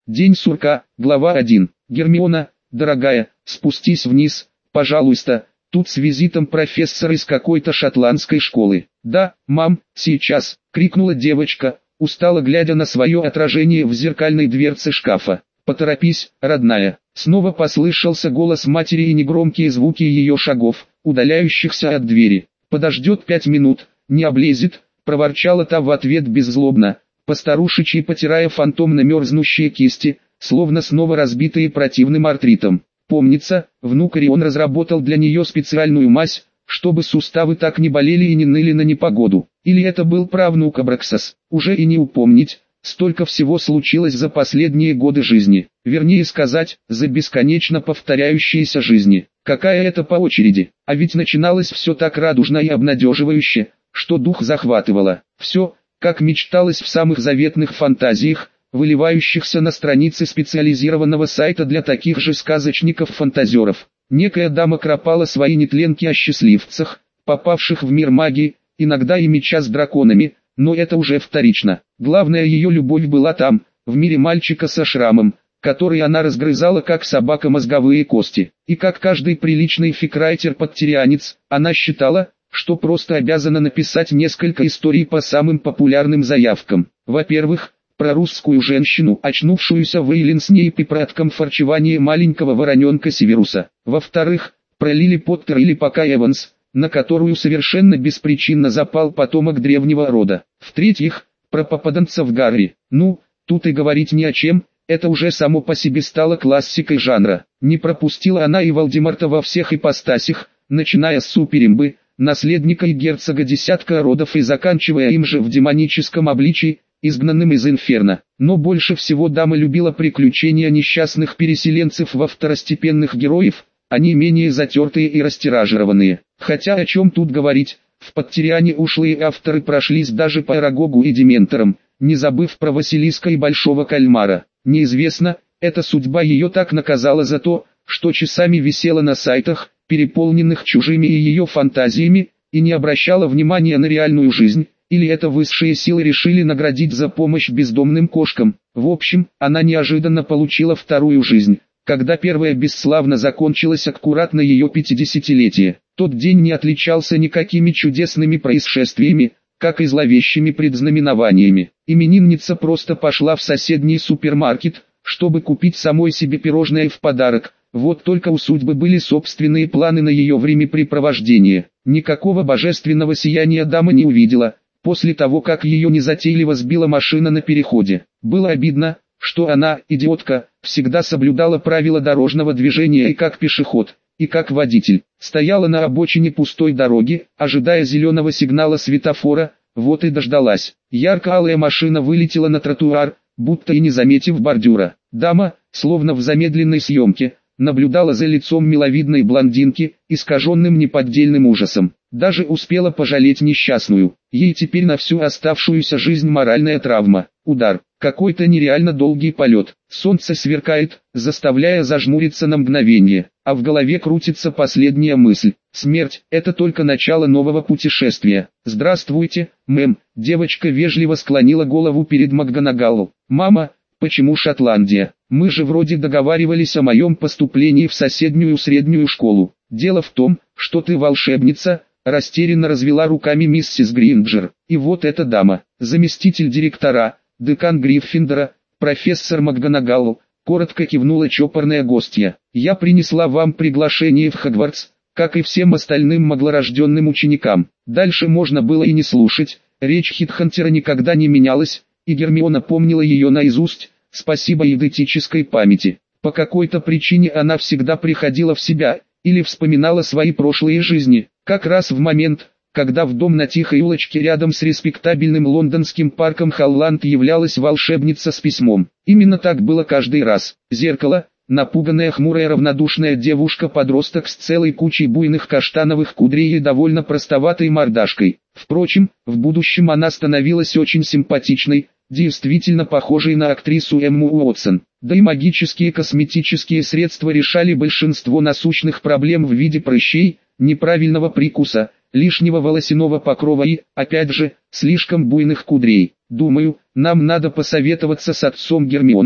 День сурка, глава 1. Гермиона, дорогая, спустись вниз, пожалуйста, тут с визитом профессор из какой-то шотландской школы. Да, мам, сейчас, крикнула девочка, устало глядя на свое отражение в зеркальной дверце шкафа. Поторопись, родная. Снова послышался голос матери и негромкие звуки ее шагов, удаляющихся от двери. Подождет 5 минут, не облезет, проворчала та в ответ беззлобно, постарушечьи потирая фантомно мерзнущие кисти, словно снова разбитые противным артритом. Помнится, внук Орион разработал для нее специальную мазь, чтобы суставы так не болели и не ныли на непогоду. Или это был правнук Абраксас, уже и не упомнить, столько всего случилось за последние годы жизни, вернее сказать, за бесконечно повторяющиеся жизни. Какая это по очереди, а ведь начиналось все так радужно и обнадеживающе, что дух захватывало. Все, как мечталось в самых заветных фантазиях, выливающихся на страницы специализированного сайта для таких же сказочников-фантазеров. Некая дама кропала свои нетленки о счастливцах, попавших в мир магии, иногда и меча с драконами, но это уже вторично. Главная ее любовь была там, в мире мальчика со шрамом, который она разгрызала как собака мозговые кости. И как каждый приличный фикрайтер-подтерианец, она считала, что просто обязана написать несколько историй по самым популярным заявкам. Во-первых, про русскую женщину, очнувшуюся в Эйленснейпе про откомфорчевание маленького вороненка Северуса. Во-вторых, про Лили Поттер или пока Эванс, на которую совершенно беспричинно запал потомок древнего рода. В-третьих, про попаданцев Гарри. Ну, тут и говорить ни о чем, это уже само по себе стало классикой жанра. Не пропустила она и Волдеморта во всех ипостасях, начиная с суперимбы, наследника и герцога десятка родов и заканчивая им же в демоническом обличии, изгнанным из инферно. Но больше всего дама любила приключения несчастных переселенцев во второстепенных героев, они менее затертые и растиражированные. Хотя о чем тут говорить, в Подтериане ушлые авторы прошлись даже по Арагогу и Дементорам, не забыв про Василиска и Большого Кальмара. Неизвестно, эта судьба ее так наказала за то, что часами висела на сайтах, переполненных чужими и ее фантазиями, и не обращала внимания на реальную жизнь, или это высшие силы решили наградить за помощь бездомным кошкам. В общем, она неожиданно получила вторую жизнь, когда первая бесславно закончилась аккуратно ее 50-летие. Тот день не отличался никакими чудесными происшествиями, как и зловещими предзнаменованиями. Именинница просто пошла в соседний супермаркет, чтобы купить самой себе пирожное в подарок. Вот только у судьбы были собственные планы на ее времяпрепровождение. Никакого божественного сияния дама не увидела, после того как ее незатейливо сбила машина на переходе. Было обидно, что она, идиотка, всегда соблюдала правила дорожного движения и как пешеход, и как водитель. Стояла на обочине пустой дороги, ожидая зеленого сигнала светофора, вот и дождалась. Ярко-алая машина вылетела на тротуар, будто и не заметив бордюра. Дама, словно в замедленной съемке, наблюдала за лицом миловидной блондинки, искаженным неподдельным ужасом. Даже успела пожалеть несчастную. Ей теперь на всю оставшуюся жизнь моральная травма. Удар. Какой-то нереально долгий полет. Солнце сверкает, заставляя зажмуриться на мгновение. А в голове крутится последняя мысль. Смерть – это только начало нового путешествия. «Здравствуйте, мэм», девочка вежливо склонила голову перед МакГонагалл. «Мама, почему Шотландия? Мы же вроде договаривались о моем поступлении в соседнюю среднюю школу. Дело в том, что ты волшебница», растерянно развела руками миссис Гринджер. И вот эта дама, заместитель директора, декан Гриффиндора, профессор МакГонагалл, коротко кивнула чопорная гостья. «Я принесла вам приглашение в Хогвартс, как и всем остальным маглорожденным ученикам». Дальше можно было и не слушать, речь Хитхантера никогда не менялась, и Гермиона помнила ее наизусть, спасибо эйдетической памяти. По какой-то причине она всегда приходила в себя, или вспоминала свои прошлые жизни, как раз в момент, когда в дом на тихой улочке рядом с респектабельным лондонским парком Холланд являлась волшебница с письмом. Именно так было каждый раз. Зеркало, напуганная хмурая равнодушная девушка-подросток с целой кучей буйных каштановых кудрей и довольно простоватой мордашкой. Впрочем, в будущем она становилась очень симпатичной, действительно похожей на актрису Эмму Уотсон. Да и магические косметические средства решали большинство насущных проблем в виде прыщей, неправильного прикуса, лишнего волосяного покрова и, опять же, слишком буйных кудрей. «Думаю, нам надо посоветоваться с отцом Гермионы»,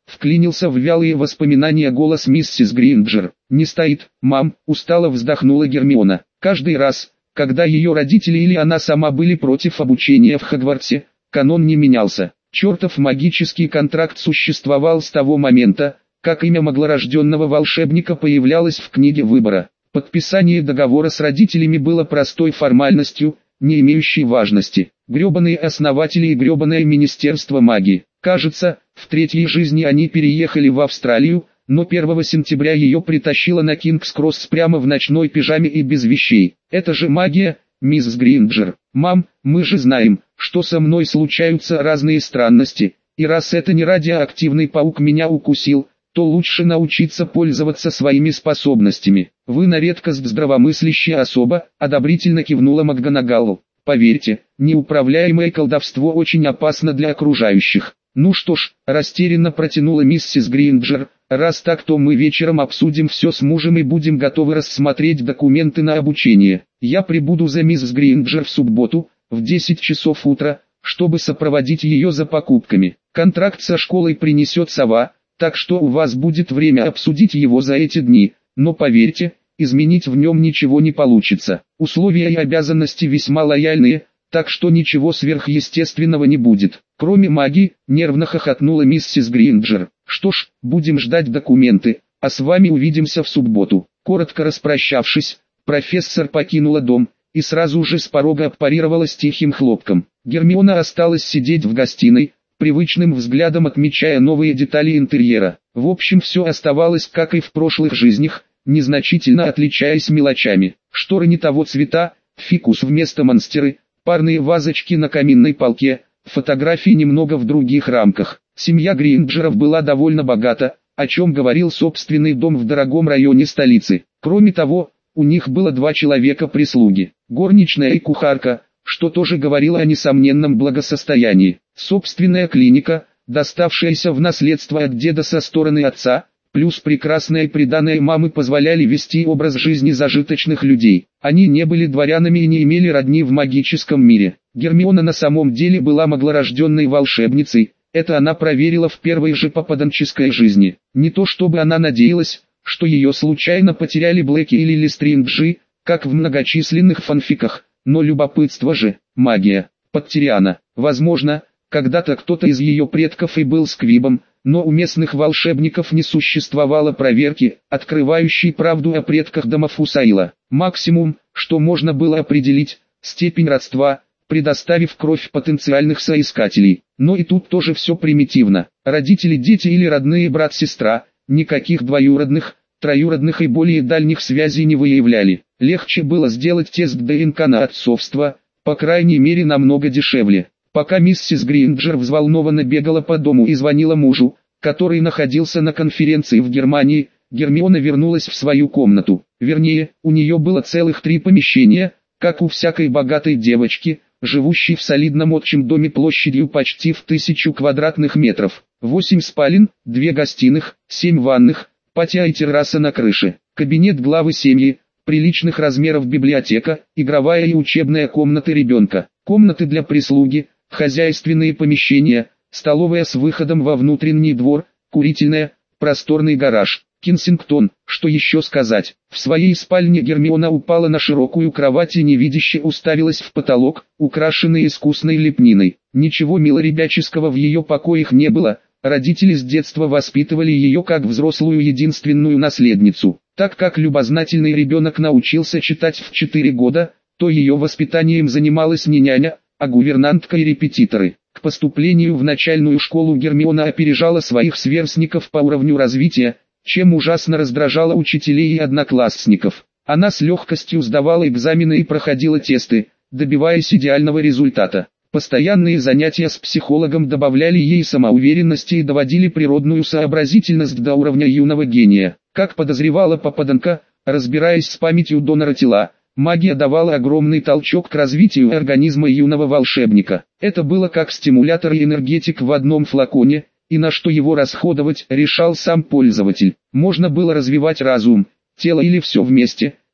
вклинился в вялые воспоминания голос миссис Гринджер. «Не стоит, мам», — устало вздохнула Гермиона. Каждый раз, когда ее родители или она сама были против обучения в Хогвартсе, канон не менялся. Чертов магический контракт существовал с того момента, как имя маглорожденного волшебника появлялось в книге выбора. Подписание договора с родителями было простой формальностью, не имеющей важности. Гребаные основатели и гребаное Министерство магии. Кажется, в третьей жизни они переехали в Австралию, но 1 сентября ее притащило на Кингс-Кросс прямо в ночной пижаме и без вещей. Это же магия, мисс Гринджер. Мам, мы же знаем, что со мной случаются разные странности, и раз это не радиоактивный паук меня укусил, то лучше научиться пользоваться своими способностями. Вы на редкость здравомыслящая особа, одобрительно кивнула МакГонагал. Поверьте, неуправляемое колдовство очень опасно для окружающих. Ну что ж, растерянно протянула миссис Гринджер, раз так, то мы вечером обсудим все с мужем и будем готовы рассмотреть документы на обучение. Я прибуду за мисс Гринджер в субботу, в 10 часов утра, чтобы сопроводить ее за покупками. Контракт со школой принесет сова, так что у вас будет время обсудить его за эти дни, но поверьте, изменить в нем ничего не получится. Условия и обязанности весьма лояльные, так что ничего сверхъестественного не будет. Кроме магии, нервно хохотнула миссис Гринджер. Что ж, будем ждать документы, а с вами увидимся в субботу. Коротко распрощавшись, профессор покинула дом, и сразу же с порога аппарировала с тихим хлопком. Гермиона осталась сидеть в гостиной, привычным взглядом отмечая новые детали интерьера. В общем, все оставалось как и в прошлых жизнях, незначительно отличаясь мелочами. Шторы не того цвета, фикус вместо монстеры, парные вазочки на каминной полке, фотографии немного в других рамках. Семья Гринджеров была довольно богата, о чем говорил собственный дом в дорогом районе столицы. Кроме того, у них было 2 человека-прислуги, горничная и кухарка, что тоже говорило о несомненном благосостоянии. Собственная клиника, доставшаяся в наследство от деда со стороны отца, плюс прекрасное приданое мамы позволяли вести образ жизни зажиточных людей. Они не были дворянами и не имели родни в магическом мире. Гермиона на самом деле была маглорожденной волшебницей, это она проверила в первой же попаданческой жизни. Не то чтобы она надеялась, что ее случайно потеряли Блэки или Лестринджи, как в многочисленных фанфиках, но любопытство же, магия, Поттериана. Возможно, когда-то кто-то из ее предков и был сквибом, но у местных волшебников не существовало проверки, открывающей правду о предках Дамафусаила. Максимум, что можно было определить, степень родства, предоставив кровь потенциальных соискателей. Но и тут тоже все примитивно. Родители, дети или родные брат-сестра, никаких двоюродных, троюродных и более дальних связей не выявляли. Легче было сделать тест ДНК на отцовство, по крайней мере намного дешевле. Пока миссис Гринджер взволнованно бегала по дому и звонила мужу, который находился на конференции в Германии, Гермиона вернулась в свою комнату. Вернее, у нее было целых 3 помещения, как у всякой богатой девочки, живущей в солидном отчим доме площадью почти в 1000 квадратных метров. 8 спален, 2 гостиных, 7 ванных, патио и терраса на крыше, кабинет главы семьи, приличных размеров библиотека, игровая и учебная комнаты ребенка, комнаты для прислуги, хозяйственные помещения, столовая с выходом во внутренний двор, курительная, просторный гараж. Кенсингтон, что еще сказать. В своей спальне Гермиона упала на широкую кровать и невидяще уставилась в потолок, украшенный искусной лепниной. Ничего милоребяческого в ее покоях не было, родители с детства воспитывали ее как взрослую единственную наследницу. Так как любознательный ребенок научился читать в 4 года, то ее воспитанием занималась не няня, а гувернантка и репетиторы. К поступлению в начальную школу Гермиона опережала своих сверстников по уровню развития, чем ужасно раздражала учителей и одноклассников. Она с легкостью сдавала экзамены и проходила тесты, добиваясь идеального результата. Постоянные занятия с психологом добавляли ей самоуверенности и доводили природную сообразительность до уровня юного гения. Как подозревала попаданка, разбираясь с памятью донора тела, магия давала огромный толчок к развитию организма юного волшебника. Это было как стимулятор и энергетик в одном флаконе, и на что его расходовать решал сам пользователь. Можно было развивать разум, тело или все вместе,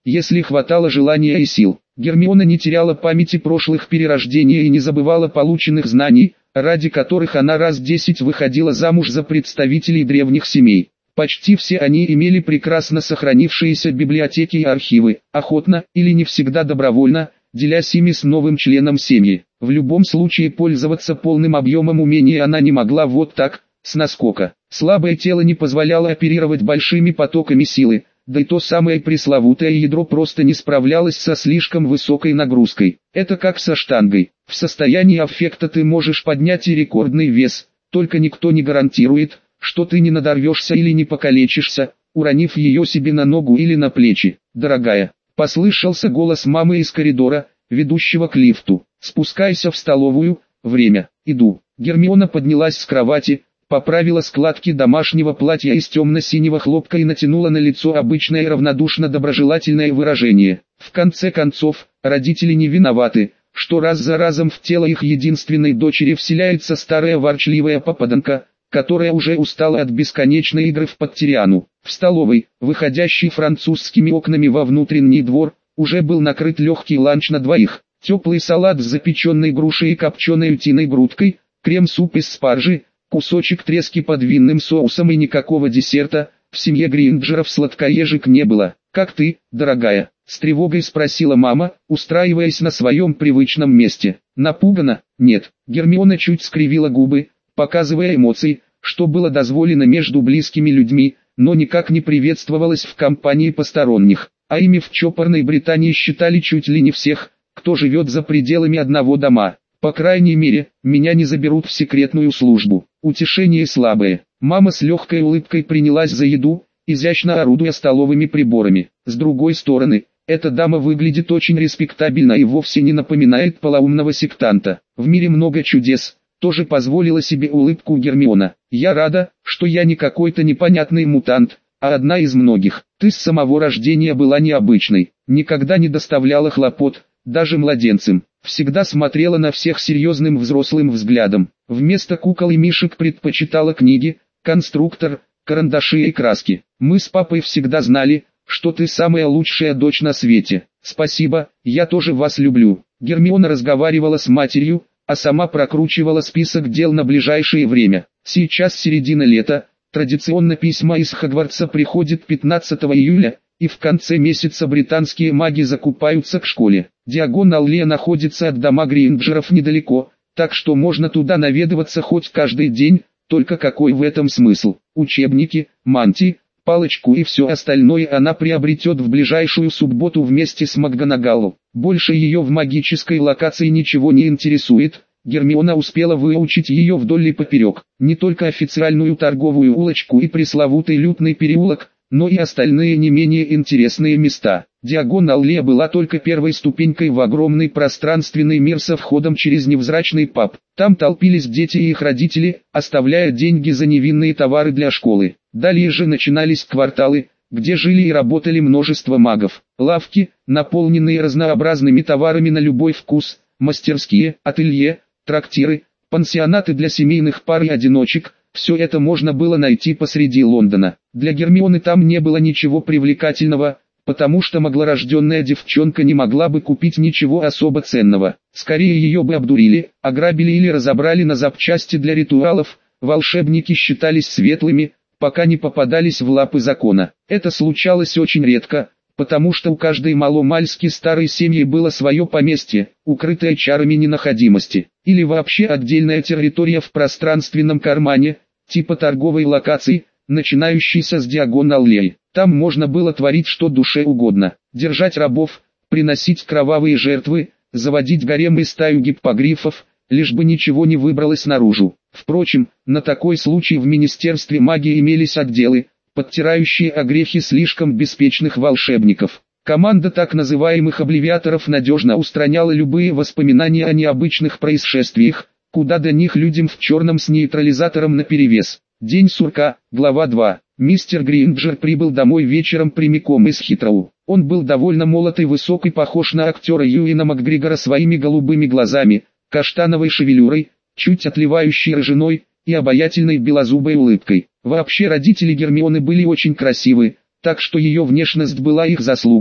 если хватало желания и сил. Гермиона не теряла памяти прошлых перерождений и не забывала полученных знаний, ради которых она раз 10 выходила замуж за представителей древних семей. Почти все они имели прекрасно сохранившиеся библиотеки и архивы, охотно, или не всегда добровольно, делясь ими с новым членом семьи. В любом случае пользоваться полным объемом умений она не могла вот так, с наскока. Слабое тело не позволяло оперировать большими потоками силы, да и то самое пресловутое ядро просто не справлялось со слишком высокой нагрузкой. Это как со штангой. В состоянии аффекта ты можешь поднять и рекордный вес, только никто не гарантирует, что ты не надорвешься или не покалечишься, уронив ее себе на ногу или на плечи. «Дорогая», — послышался голос мамы из коридора, ведущего к лифту. «Спускайся в столовую, время, иду». Гермиона поднялась с кровати, поправила складки домашнего платья из темно-синего хлопка и натянула на лицо обычное равнодушно-доброжелательное выражение. В конце концов, родители не виноваты, что раз за разом в тело их единственной дочери вселяется старая ворчливая попаданка, которая уже устала от бесконечной игры в подтериану. В столовой, выходящей французскими окнами во внутренний двор, уже был накрыт легкий ланч на двоих. Теплый салат с запеченной грушей и копченой утиной грудкой, крем-суп из спаржи, кусочек трески под винным соусом и никакого десерта. В семье Гринджеров сладкоежек не было. «Как ты, дорогая?» — с тревогой спросила мама, устраиваясь на своем привычном месте. «Напугана?» «Нет». Гермиона чуть скривила губы, показывая эмоции, что было дозволено между близкими людьми, но никак не приветствовалось в компании посторонних. А ими в чопорной Британии считали чуть ли не всех, кто живет за пределами одного дома. По крайней мере, меня не заберут в секретную службу. Утешение слабое. Мама с легкой улыбкой принялась за еду, изящно орудуя столовыми приборами. С другой стороны, эта дама выглядит очень респектабельно и вовсе не напоминает полоумного сектанта. В мире много чудес. Тоже позволила себе улыбку Гермиона. «Я рада, что я не какой-то непонятный мутант, а одна из многих. Ты с самого рождения была необычной, никогда не доставляла хлопот, даже младенцам. Всегда смотрела на всех серьезным взрослым взглядом. Вместо кукол и мишек предпочитала книги, конструктор, карандаши и краски. Мы с папой всегда знали, что ты самая лучшая дочь на свете. Спасибо, я тоже вас люблю». Гермиона разговаривала с матерью, а сама прокручивала список дел на ближайшее время. Сейчас середина лета, традиционно письма из Хогвартса приходят 15 июля, и в конце месяца британские маги закупаются к школе. Диагон Аллея находится от дома Гринджеров недалеко, так что можно туда наведываться хоть каждый день, только какой в этом смысл? Учебники, мантии, палочку и все остальное она приобретет в ближайшую субботу вместе с МакГонагалл. Больше ее в магической локации ничего не интересует. Гермиона успела выучить ее вдоль и поперек. Не только официальную торговую улочку и пресловутый лютный переулок, но и остальные не менее интересные места. Диагон Аллея была только первой ступенькой в огромный пространственный мир со входом через невзрачный паб. Там толпились дети и их родители, оставляя деньги за невинные товары для школы. Далее же начинались кварталы, где жили и работали множество магов. Лавки, наполненные разнообразными товарами на любой вкус, мастерские, ателье, трактиры, пансионаты для семейных пар и одиночек. Все это можно было найти посреди Лондона. Для Гермионы там не было ничего привлекательного, потому что маглорожденная девчонка не могла бы купить ничего особо ценного. Скорее ее бы обдурили, ограбили или разобрали на запчасти для ритуалов. Волшебники считались светлыми, пока не попадались в лапы закона. Это случалось очень редко, потому что у каждой маломальски старой семьи было свое поместье, укрытое чарами ненаходимости, или вообще отдельная территория в пространственном кармане, типа торговой локации, начинающейся с Диагон Аллеи. Там можно было творить что душе угодно, держать рабов, приносить кровавые жертвы, заводить гарем и стаю гиппогрифов, лишь бы ничего не выбралось наружу. Впрочем, на такой случай в Министерстве магии имелись отделы, подтирающие огрехи слишком беспечных волшебников. Команда так называемых обливиаторов надежно устраняла любые воспоминания о необычных происшествиях, куда до них людям в черном с нейтрализатором наперевес. День сурка, глава 2. Мистер Гринджер прибыл домой вечером прямиком из Хитроу. Он был довольно молод и высок и похож на актера Юэна Макгрегора своими голубыми глазами, каштановой шевелюрой, чуть отливающей рыжиной, и обаятельной белозубой улыбкой. Вообще родители Гермионы были очень красивы, так что ее внешность была их заслугой,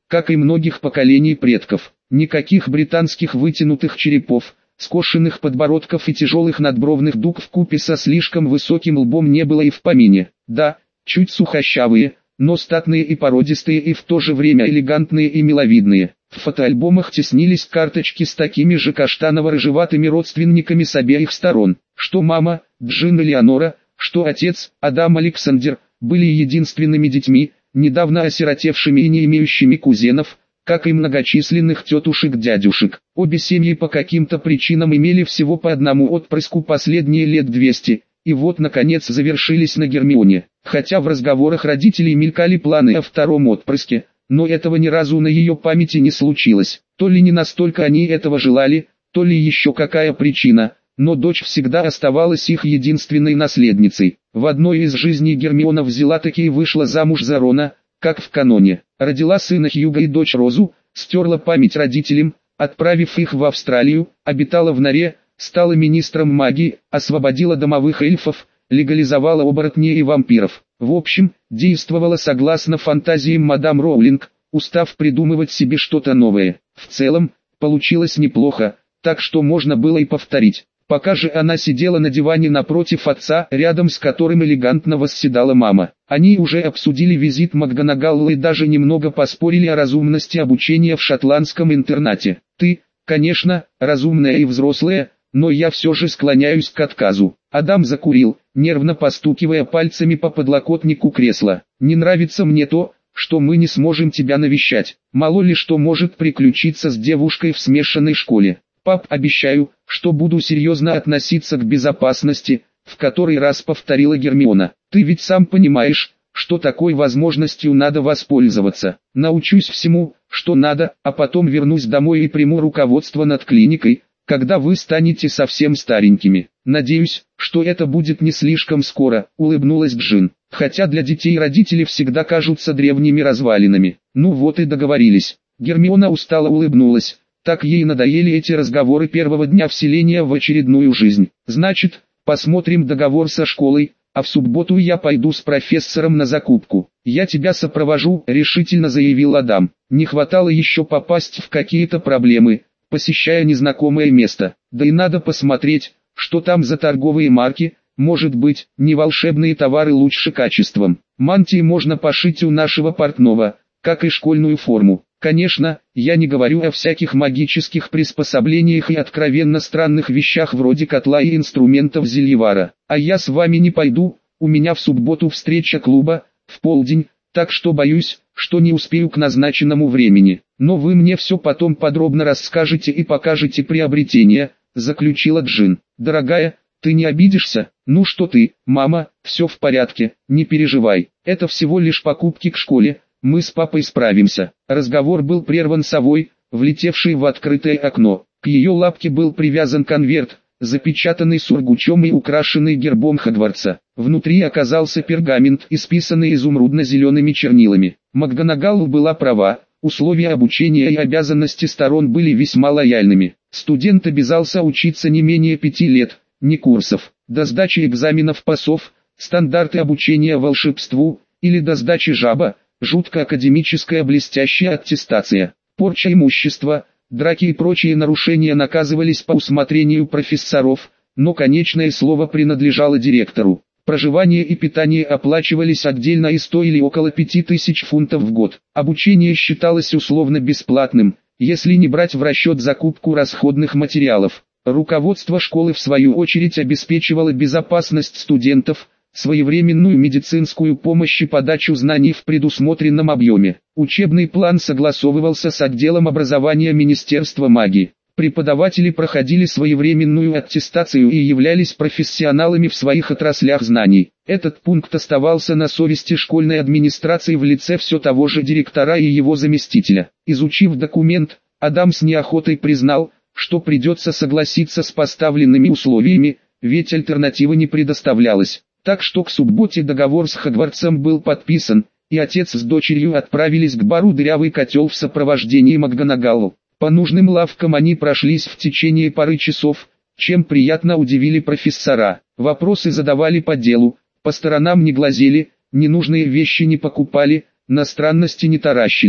как и многих поколений предков. Никаких британских вытянутых черепов, скошенных подбородков и тяжелых надбровных дуг вкупе со слишком высоким лбом не было и в помине. Да, чуть сухощавые, но статные и породистые и в то же время элегантные и миловидные. В фотоальбомах теснились карточки с такими же каштаново-рыжеватыми родственниками с обеих сторон. Что мама, Джин Элеонора, что отец, Адам Александр, были единственными детьми, недавно осиротевшими и не имеющими кузенов, как и многочисленных тетушек-дядюшек. Обе семьи по каким-то причинам имели всего по одному отпрыску последние лет 200, и вот наконец завершились на Гермионе. Хотя в разговорах родителей мелькали планы о втором отпрыске, но этого ни разу на ее памяти не случилось. То ли не настолько они этого желали, то ли еще какая причина, но дочь всегда оставалась их единственной наследницей. В одной из жизней Гермиона взяла-таки и вышла замуж за Рона, как в каноне. Родила сына Хьюга и дочь Розу, стерла память родителям, отправив их в Австралию, обитала в норе, стала министром магии, освободила домовых эльфов, легализовала оборотней и вампиров. В общем, действовала согласно фантазиям мадам Роулинг, устав придумывать себе что-то новое. В целом, получилось неплохо, так что можно было и повторить. Пока же она сидела на диване напротив отца, рядом с которым элегантно восседала мама. Они уже обсудили визит МакГонагалл и даже немного поспорили о разумности обучения в шотландском интернате. Ты, конечно, разумная и взрослая, но я все же склоняюсь к отказу. Адам закурил, нервно постукивая пальцами по подлокотнику кресла. Не нравится мне то, что мы не сможем тебя навещать. Мало ли что может приключиться с девушкой в смешанной школе. Пап, обещаю, что буду серьезно относиться к безопасности, в который раз повторила Гермиона. Ты ведь сам понимаешь, что такой возможностью надо воспользоваться. Научусь всему, что надо, а потом вернусь домой и приму руководство над клиникой, когда вы станете совсем старенькими. Надеюсь, что это будет не слишком скоро, улыбнулась Джин. Хотя для детей родители всегда кажутся древними развалинами. Ну вот и договорились. Гермиона устало улыбнулась. Так ей надоели эти разговоры первого дня вселения в очередную жизнь. Значит, посмотрим договор со школой, а в субботу я пойду с профессором на закупку. Я тебя сопровожу, решительно заявил Адам. Не хватало еще попасть в какие-то проблемы, посещая незнакомое место. Да и надо посмотреть, что там за торговые марки, может быть, не волшебные товары лучше качеством. Мантии можно пошить у нашего портного, как и школьную форму. Конечно, я не говорю о всяких магических приспособлениях и откровенно странных вещах вроде котла и инструментов зельевара. А я с вами не пойду, у меня в субботу встреча клуба, в полдень, так что боюсь, что не успею к назначенному времени. Но вы мне все потом подробно расскажете и покажете приобретение, заключила Джин. Дорогая, ты не обидишься? Ну что ты, мама, все в порядке, не переживай, это всего лишь покупки к школе. Мы с папой справимся. Разговор был прерван совой, влетевшей в открытое окно. К ее лапке был привязан конверт, запечатанный сургучом и украшенный гербом Хогвартса. Внутри оказался пергамент, исписанный изумрудно-зелеными чернилами. МакГонагалл была права, условия обучения и обязанности сторон были весьма лояльными. Студент обязался учиться не менее 5 лет, не курсов, до сдачи экзаменов ПАСов, стандарты обучения волшебству, или до сдачи жаба, жутко академическая блестящая аттестация. Порча имущества, драки и прочие нарушения наказывались по усмотрению профессоров, но конечное слово принадлежало директору. Проживание и питание оплачивались отдельно и стоили около 5000 фунтов в год. Обучение считалось условно бесплатным, если не брать в расчет закупку расходных материалов. Руководство школы в свою очередь обеспечивало безопасность студентов, своевременную медицинскую помощь и подачу знаний в предусмотренном объеме. Учебный план согласовывался с отделом образования Министерства магии. Преподаватели проходили своевременную аттестацию и являлись профессионалами в своих отраслях знаний. Этот пункт оставался на совести школьной администрации в лице все того же директора и его заместителя. Изучив документ, Адам с неохотой признал, что придется согласиться с поставленными условиями, ведь альтернативы не предоставлялось. Так что к субботе договор с Хогвартсом был подписан, и отец с дочерью отправились к бару «Дырявый котел» в сопровождении МакГонагалл. По нужным лавкам они прошлись в течение пары часов, чем приятно удивили профессора. Вопросы задавали по делу, по сторонам не глазели, ненужные вещи не покупали, на странности не таращились.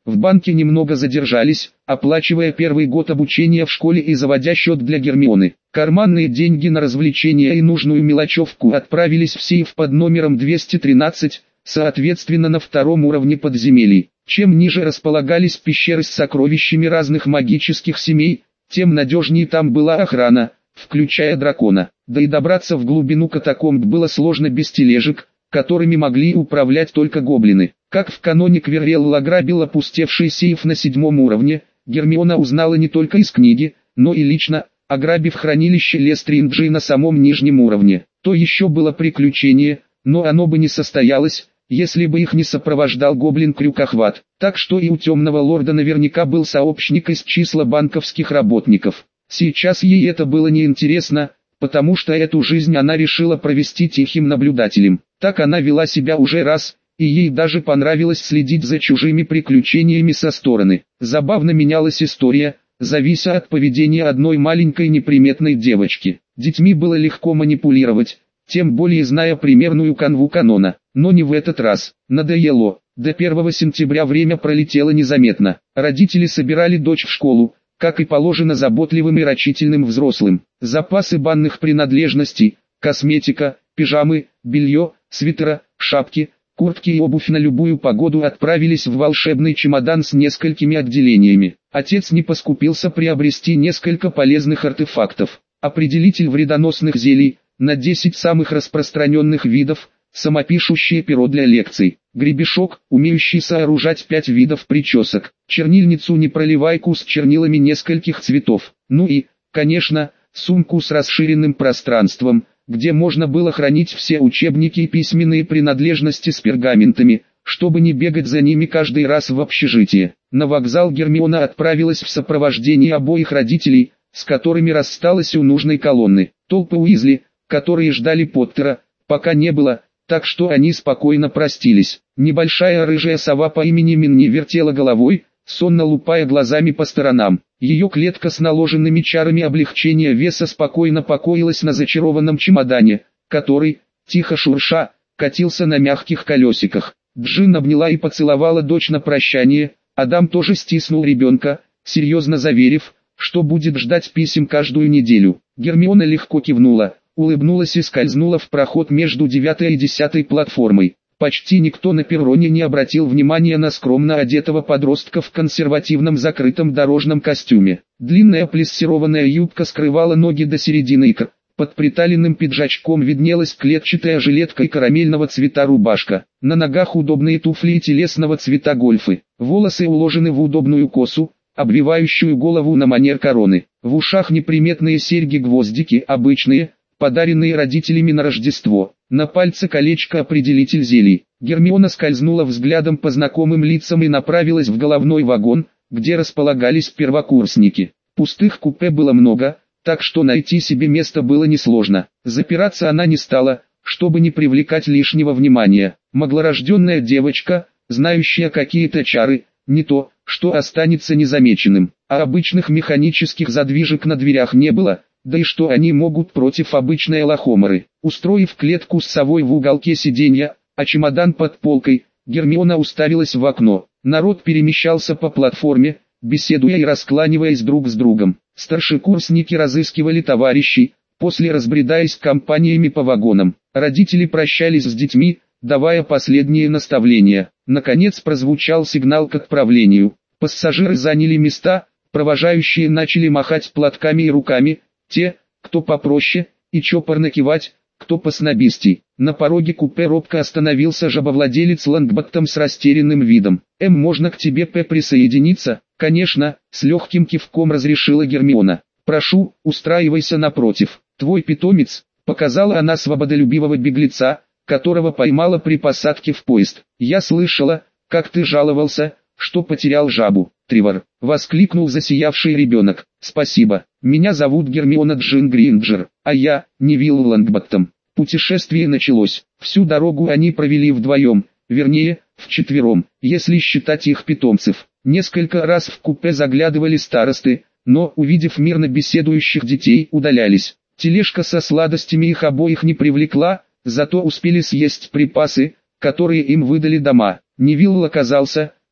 В банке немного задержались, оплачивая первый год обучения в школе и заводя счет для Гермионы. Карманные деньги на развлечения и нужную мелочевку отправились в сейф под номером 213, соответственно на втором уровне подземелий. Чем ниже располагались пещеры с сокровищами разных магических семей, тем надежнее там была охрана, включая дракона. Да и добраться в глубину катакомб было сложно без тележек, которыми могли управлять только гоблины. Как в каноне Кверелл ограбил опустевший сейф на 7 уровне, Гермиона узнала не только из книги, но и лично, ограбив хранилище Лестринджи на самом нижнем уровне. То еще было приключение, но оно бы не состоялось, если бы их не сопровождал гоблин-крюкохват. Так что и у темного лорда наверняка был сообщник из числа банковских работников. Сейчас ей это было неинтересно, потому что эту жизнь она решила провести тихим наблюдателем. Так она вела себя уже раз, и ей даже понравилось следить за чужими приключениями со стороны. Забавно менялась история, завися от поведения одной маленькой неприметной девочки. Детьми было легко манипулировать, тем более зная примерную канву канона. Но не в этот раз. Надоело. До 1 сентября время пролетело незаметно. Родители собирали дочь в школу, как и положено заботливым и рачительным взрослым. Запасы банных принадлежностей, косметика, пижамы, белье, свитера, шапки, куртки и обувь на любую погоду отправились в волшебный чемодан с несколькими отделениями. Отец не поскупился приобрести несколько полезных артефактов. Определитель вредоносных зелий, на 10 самых распространенных видов, самопишущее перо для лекций, гребешок, умеющий сооружать 5 видов причесок, чернильницу-непроливайку с чернилами нескольких цветов, ну и, конечно, сумку с расширенным пространством, где можно было хранить все учебники и письменные принадлежности с пергаментами, чтобы не бегать за ними каждый раз в общежитие. На вокзал Гермиона отправилась в сопровождении обоих родителей, с которыми рассталась у нужной колонны. Толпы Уизли, которые ждали Поттера, пока не было, так что они спокойно простились. Небольшая рыжая сова по имени Минни вертела головой, сонно лупая глазами по сторонам. Ее клетка с наложенными чарами облегчения веса спокойно покоилась на зачарованном чемодане, который, тихо шурша, катился на мягких колесиках. Джин обняла и поцеловала дочь на прощание, Адам тоже стиснул ребенка, серьезно заверив, что будет ждать писем каждую неделю. Гермиона легко кивнула, улыбнулась и скользнула в проход между 9 и 10 платформой. Почти никто на перроне не обратил внимания на скромно одетого подростка в консервативном закрытом дорожном костюме. Длинная плессированная юбка скрывала ноги до середины икр. Под приталенным пиджачком виднелась клетчатая жилетка и карамельного цвета рубашка. На ногах удобные туфли и телесного цвета гольфы. Волосы уложены в удобную косу, обвивающую голову на манер короны. В ушах неприметные серьги-гвоздики, обычные, подаренные родителями на Рождество. На пальце колечко-определитель зелий. Гермиона скользнула взглядом по знакомым лицам и направилась в головной вагон, где располагались первокурсники. Пустых купе было много, так что найти себе место было несложно. Запираться она не стала, чтобы не привлекать лишнего внимания. Маглорожденная девочка, знающая какие-то чары, не то, что останется незамеченным. А обычных механических задвижек на дверях не было. Да и что они могут против обычной лохоморы? Устроив клетку с совой в уголке сиденья, а чемодан под полкой, Гермиона уставилась в окно. Народ перемещался по платформе, беседуя и раскланиваясь друг с другом. Старшекурсники разыскивали товарищей, после разбредаясь компаниями по вагонам. Родители прощались с детьми, давая последние наставления. Наконец прозвучал сигнал к отправлению. Пассажиры заняли места, провожающие начали махать платками и руками, те, кто попроще, и чопорно кивать, кто поснобистей. На пороге купе робко остановился жабовладелец Лонгботтом с растерянным видом. «Можно к тебе, присоединиться?» «Конечно», — с легким кивком разрешила Гермиона. «Прошу, устраивайся напротив. Твой питомец», — показала она свободолюбивого беглеца, которого поймала при посадке в поезд. «Я слышала, как ты жаловался, что потерял жабу». «Тревор», — воскликнул засиявший ребенок. «Спасибо, меня зовут Гермиона Джин Гринджер, а я, Невилл Лонгботтом». Путешествие началось. Всю дорогу они провели вдвоем, вернее, вчетвером, если считать их питомцев. Несколько раз в купе заглядывали старосты, но, увидев мирно беседующих детей, удалялись. Тележка со сладостями их обоих не привлекла, зато успели съесть припасы, которые им выдали дома. Невилл оказался,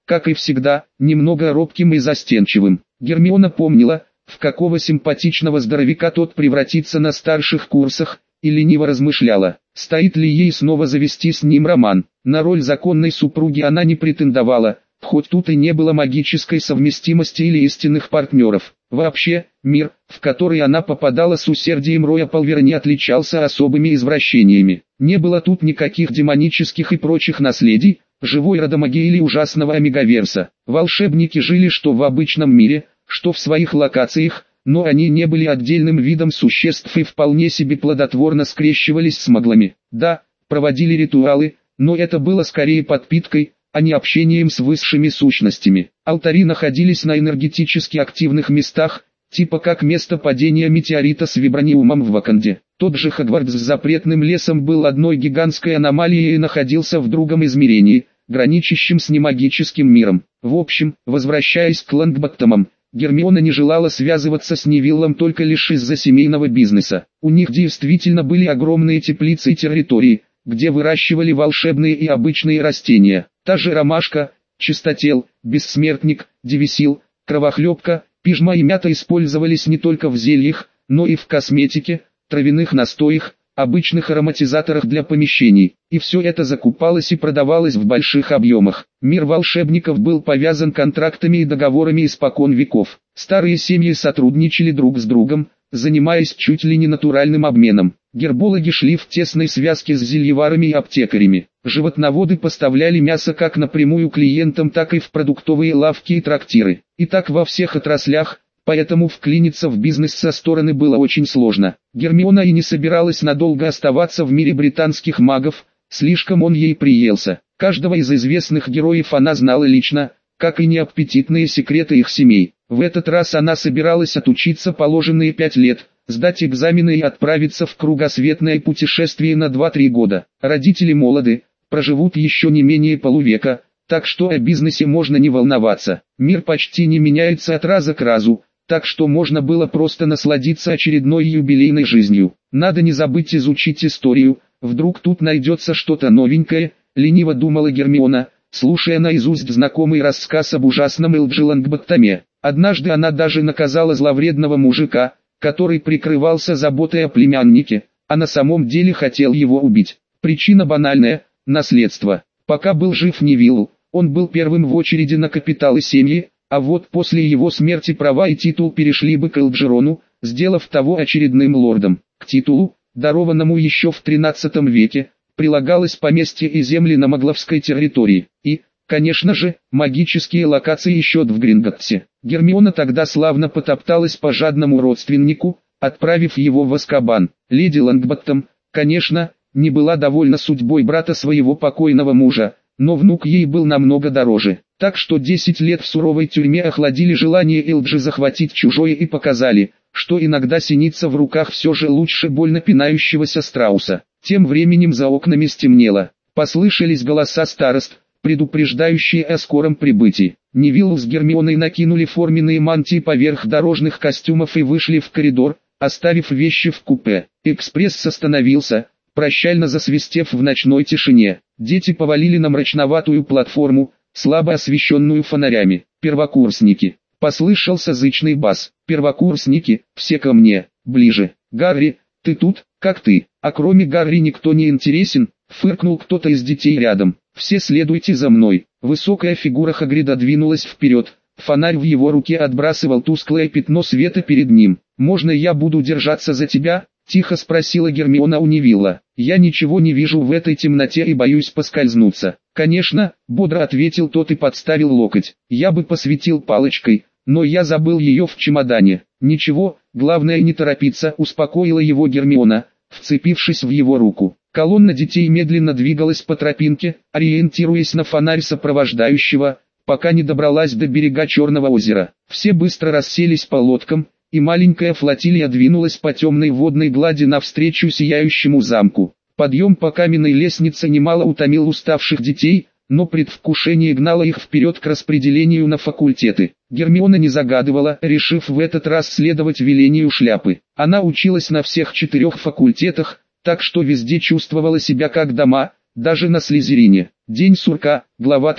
как и всегда, немного робким и застенчивым. Гермиона помнила, в какого симпатичного здоровяка тот превратится на старших курсах, и лениво размышляла, стоит ли ей снова завести с ним роман. На роль законной супруги она не претендовала, хоть тут и не было магической совместимости или истинных партнеров. Вообще, мир, в который она попадала с усердием Роя Полвера, не отличался особыми извращениями. Не было тут никаких демонических и прочих наследий, живой родомагии или ужасного омегаверса. Волшебники жили что в обычном мире, что в своих локациях, но они не были отдельным видом существ и вполне себе плодотворно скрещивались с маглами. Да, проводили ритуалы, но это было скорее подпиткой, а не общением с высшими сущностями. Алтари находились на энергетически активных местах, типа как место падения метеорита с вибраниумом в Ваканде. Тот же Хогвартс с запретным лесом был одной гигантской аномалией и находился в другом измерении, граничащем с немагическим миром. В общем, возвращаясь к Лонгботтомам, Гермиона не желала связываться с Невиллом только лишь из-за семейного бизнеса. У них действительно были огромные теплицы и территории, где выращивали волшебные и обычные растения. Та же ромашка, чистотел, бессмертник, девисил, кровохлебка, пижма и мята использовались не только в зельях, но и в косметике, травяных настоях, обычных ароматизаторах для помещений. И все это закупалось и продавалось в больших объемах. Мир волшебников был повязан контрактами и договорами испокон веков. Старые семьи сотрудничали друг с другом, занимаясь чуть ли не натуральным обменом. Гербологи шли в тесной связке с зельеварами и аптекарями. Животноводы поставляли мясо как напрямую клиентам, так и в продуктовые лавки и трактиры. И так во всех отраслях, поэтому вклиниться в бизнес со стороны было очень сложно. Гермиона и не собиралась надолго оставаться в мире британских магов, слишком он ей приелся. Каждого из известных героев она знала лично, как и неаппетитные секреты их семей. В этот раз она собиралась отучиться положенные 5 лет, сдать экзамены и отправиться в кругосветное путешествие на 2-3 года. Родители молоды, проживут еще не менее полувека, так что о бизнесе можно не волноваться. Мир почти не меняется от раза к разу, так что можно было просто насладиться очередной юбилейной жизнью. Надо не забыть изучить историю, вдруг тут найдется что-то новенькое, лениво думала Гермиона, слушая наизусть знакомый рассказ об ужасном Элджи Лонгботтоме. Однажды она даже наказала зловредного мужика, который прикрывался заботой о племяннике, а на самом деле хотел его убить. Причина банальная – наследство. Пока был жив Невилл, он был первым в очереди на капиталы семьи, а вот после его смерти права и титул перешли бы к Элджерону, сделав того очередным лордом. К титулу, дарованному еще в 13 веке, прилагалось поместье и земли на магловской территории, и, конечно же, магические локации и счет в Гринготтсе. Гермиона тогда славно потопталась по жадному родственнику, отправив его в Азкабан. Леди Лонгботтом, конечно, не была довольна судьбой брата своего покойного мужа, но внук ей был намного дороже. Так что 10 лет в суровой тюрьме охладили желание Элджи захватить чужое и показали, что иногда синица в руках все же лучше больно пинающегося страуса. Тем временем за окнами стемнело. Послышались голоса старост, предупреждающие о скором прибытии. Невилл с Гермионой накинули форменные мантии поверх дорожных костюмов и вышли в коридор, оставив вещи в купе. Экспресс остановился, прощально засвистев в ночной тишине. Дети повалили на мрачноватую платформу, слабо освещенную фонарями. «Первокурсники!» — послышался зычный бас. «Первокурсники, все ко мне, ближе! Гарри, ты тут? Как ты?» «А кроме Гарри никто не интересен», — фыркнул кто-то из детей рядом. «Все следуйте за мной». Высокая фигура Хагрида двинулась вперед. Фонарь в его руке отбрасывал тусклое пятно света перед ним. «Можно я буду держаться за тебя?» — тихо спросила Гермиона у Невилла. «Я ничего не вижу в этой темноте и боюсь поскользнуться». «Конечно», — бодро ответил тот и подставил локоть. «Я бы посветил палочкой, но я забыл ее в чемодане». «Ничего, главное не торопиться», — успокоила его Гермиона, вцепившись в его руку. Колонна детей медленно двигалась по тропинке, ориентируясь на фонарь сопровождающего, пока не добралась до берега Черного озера. Все быстро расселись по лодкам, и маленькая флотилия двинулась по темной водной глади навстречу сияющему замку. Подъем по каменной лестнице немало утомил уставших детей, но предвкушение гнало их вперед к распределению на факультеты. Гермиона не загадывала, решив в этот раз следовать велению шляпы. Она училась на всех 4 факультетах, так что везде чувствовала себя как дома, даже на Слизерине. День сурка, глава 3.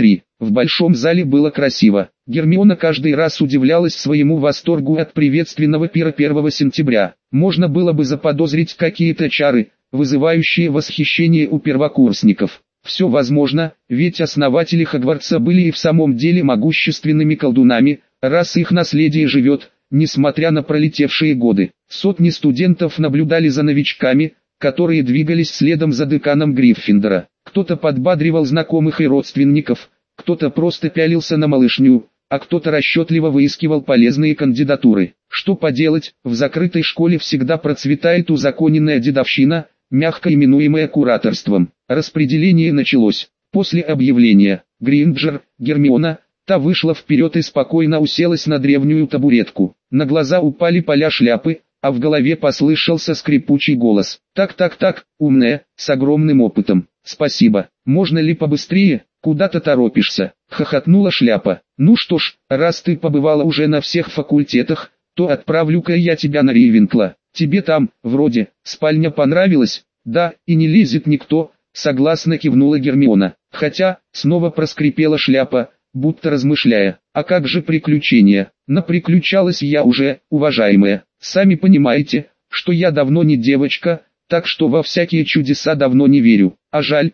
В большом зале было красиво. Гермиона каждый раз удивлялась своему восторгу от приветственного пира 1 сентября. Можно было бы заподозрить какие-то чары, вызывающие восхищение у первокурсников. Все возможно, ведь основатели Хогвартса были и в самом деле могущественными колдунами, раз их наследие живет, несмотря на пролетевшие годы. Сотни студентов наблюдали за новичками, которые двигались следом за деканом Гриффиндора. Кто-то подбадривал знакомых и родственников, кто-то просто пялился на малышню, а кто-то расчетливо выискивал полезные кандидатуры. Что поделать, в закрытой школе всегда процветает узаконенная дедовщина, мягко именуемая кураторством. Распределение началось. После объявления «Гринджер», Гермиона, та вышла вперед и спокойно уселась на древнюю табуретку. На глаза упали поля шляпы, а в голове послышался скрипучий голос. «Так, умная, с огромным опытом. Спасибо. Можно ли побыстрее? Куда-то торопишься?» — хохотнула шляпа. «Ну что ж, раз ты побывала уже на всех факультетах, то отправлю-ка я тебя на Рейвенкла. Тебе там, вроде, спальня понравилась?» «Да, и не лезет никто», — согласно кивнула Гермиона. Хотя, снова проскрипела шляпа, будто размышляя. «А как же приключения?» «Наприключалась я уже, уважаемая. Сами понимаете, что я давно не девочка, так что во всякие чудеса давно не верю. А жаль,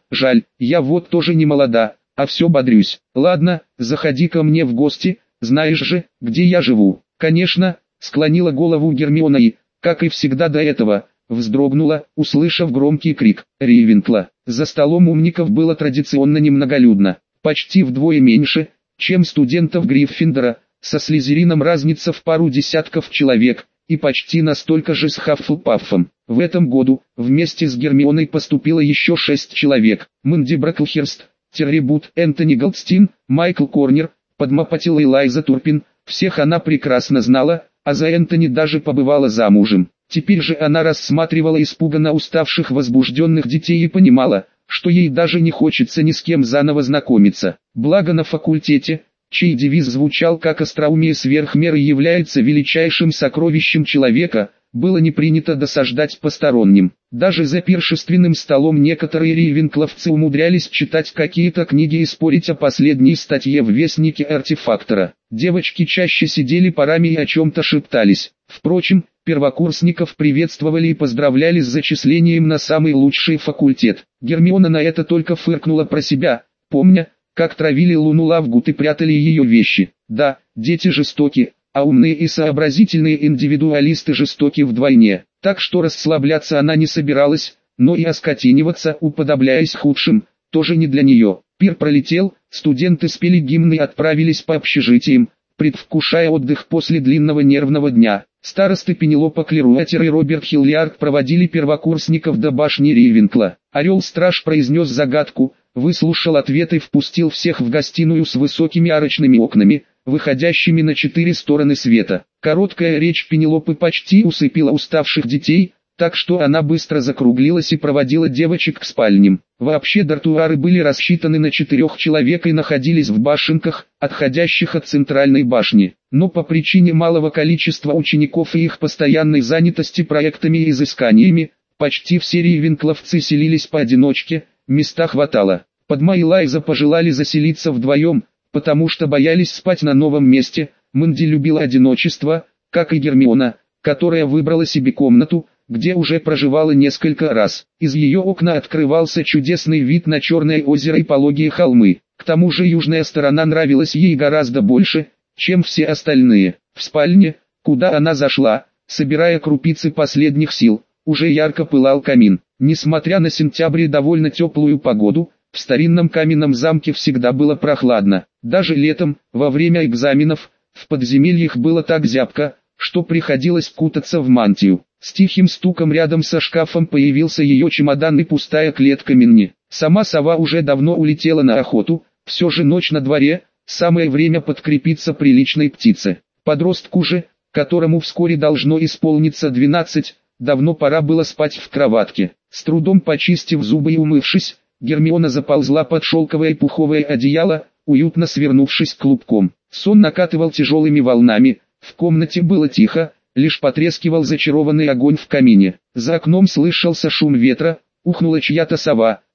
я вот тоже не молода, а все бодрюсь. Ладно, заходи ко мне в гости, знаешь же, где я живу». «Конечно», — склонила голову Гермиона и, как и всегда до этого, вздрогнула, услышав громкий крик Рейвенкла. За столом умников было традиционно немноголюдно, почти вдвое меньше, чем студентов Гриффиндора, со Слизерином разница в пару десятков человек, и почти настолько же с Хаффлпаффом. В этом году, вместе с Гермионой поступило еще 6 человек. Мэнди Браклхерст, Терри Бут, Энтони Голдстин, Майкл Корнер, подмапатила Элайза Турпин. Всех она прекрасно знала, а за Энтони даже побывала замужем. Теперь же она рассматривала испуганно уставших возбужденных детей и понимала, что ей даже не хочется ни с кем заново знакомиться. Благо на факультете, чей девиз звучал как «остроумие сверх меры является величайшим сокровищем человека», было не принято досаждать посторонним. Даже за пиршественным столом некоторые рейвенкловцы умудрялись читать какие-то книги и спорить о последней статье в Вестнике Артефактора. Девочки чаще сидели парами и о чем-то шептались. Впрочем, первокурсников приветствовали и поздравляли с зачислением на самый лучший факультет. Гермиона на это только фыркнула про себя, помня, как травили Луну Лавгут и прятали ее вещи. Да, дети жестоки, а умные и сообразительные индивидуалисты жестоки вдвойне. Так что расслабляться она не собиралась, но и оскотиниваться, уподобляясь худшим, тоже не для нее. Пир пролетел, студенты спели гимны и отправились по общежитиям, предвкушая отдых после длинного нервного дня. Старосты Пенелопа Клеруатер и Роберт Хиллиард проводили первокурсников до башни Рейвенкла. Орел-страж произнес загадку, выслушал ответ и впустил всех в гостиную с высокими арочными окнами, выходящими на 4 стороны света. Короткая речь Пенелопы почти усыпила уставших детей, так что она быстро закруглилась и проводила девочек к спальням. Вообще дартуары были рассчитаны на 4 человек и находились в башенках, отходящих от центральной башни. Но по причине малого количества учеников и их постоянной занятости проектами и изысканиями, почти все рейвенкловцы селились поодиночке, места хватало. Падма и Лайза пожелали заселиться вдвоем, потому что боялись спать на новом месте. Мэнди любила одиночество, как и Гермиона, которая выбрала себе комнату, где уже проживала несколько раз. Из ее окна открывался чудесный вид на Черное озеро и пологие холмы. К тому же южная сторона нравилась ей гораздо больше, чем все остальные. В спальне, куда она зашла, собирая крупицы последних сил, уже ярко пылал камин. Несмотря на сентябрь и довольно теплую погоду, в старинном каменном замке всегда было прохладно. Даже летом, во время экзаменов, в подземельях было так зябко, что приходилось кутаться в мантию. С тихим стуком рядом со шкафом появился ее чемодан и пустая клетка Минни. Сама сова уже давно улетела на охоту, все же ночь на дворе, самое время подкрепиться приличной птице. Подростку же, которому вскоре должно исполниться 12, давно пора было спать в кроватке. С трудом почистив зубы и умывшись, Гермиона заползла под шелковое пуховое одеяло, уютно свернувшись клубком. Сон накатывал тяжелыми волнами, в комнате было тихо, лишь потрескивал зачарованный огонь в камине. За окном слышался шум ветра, ухнула чья-то сова,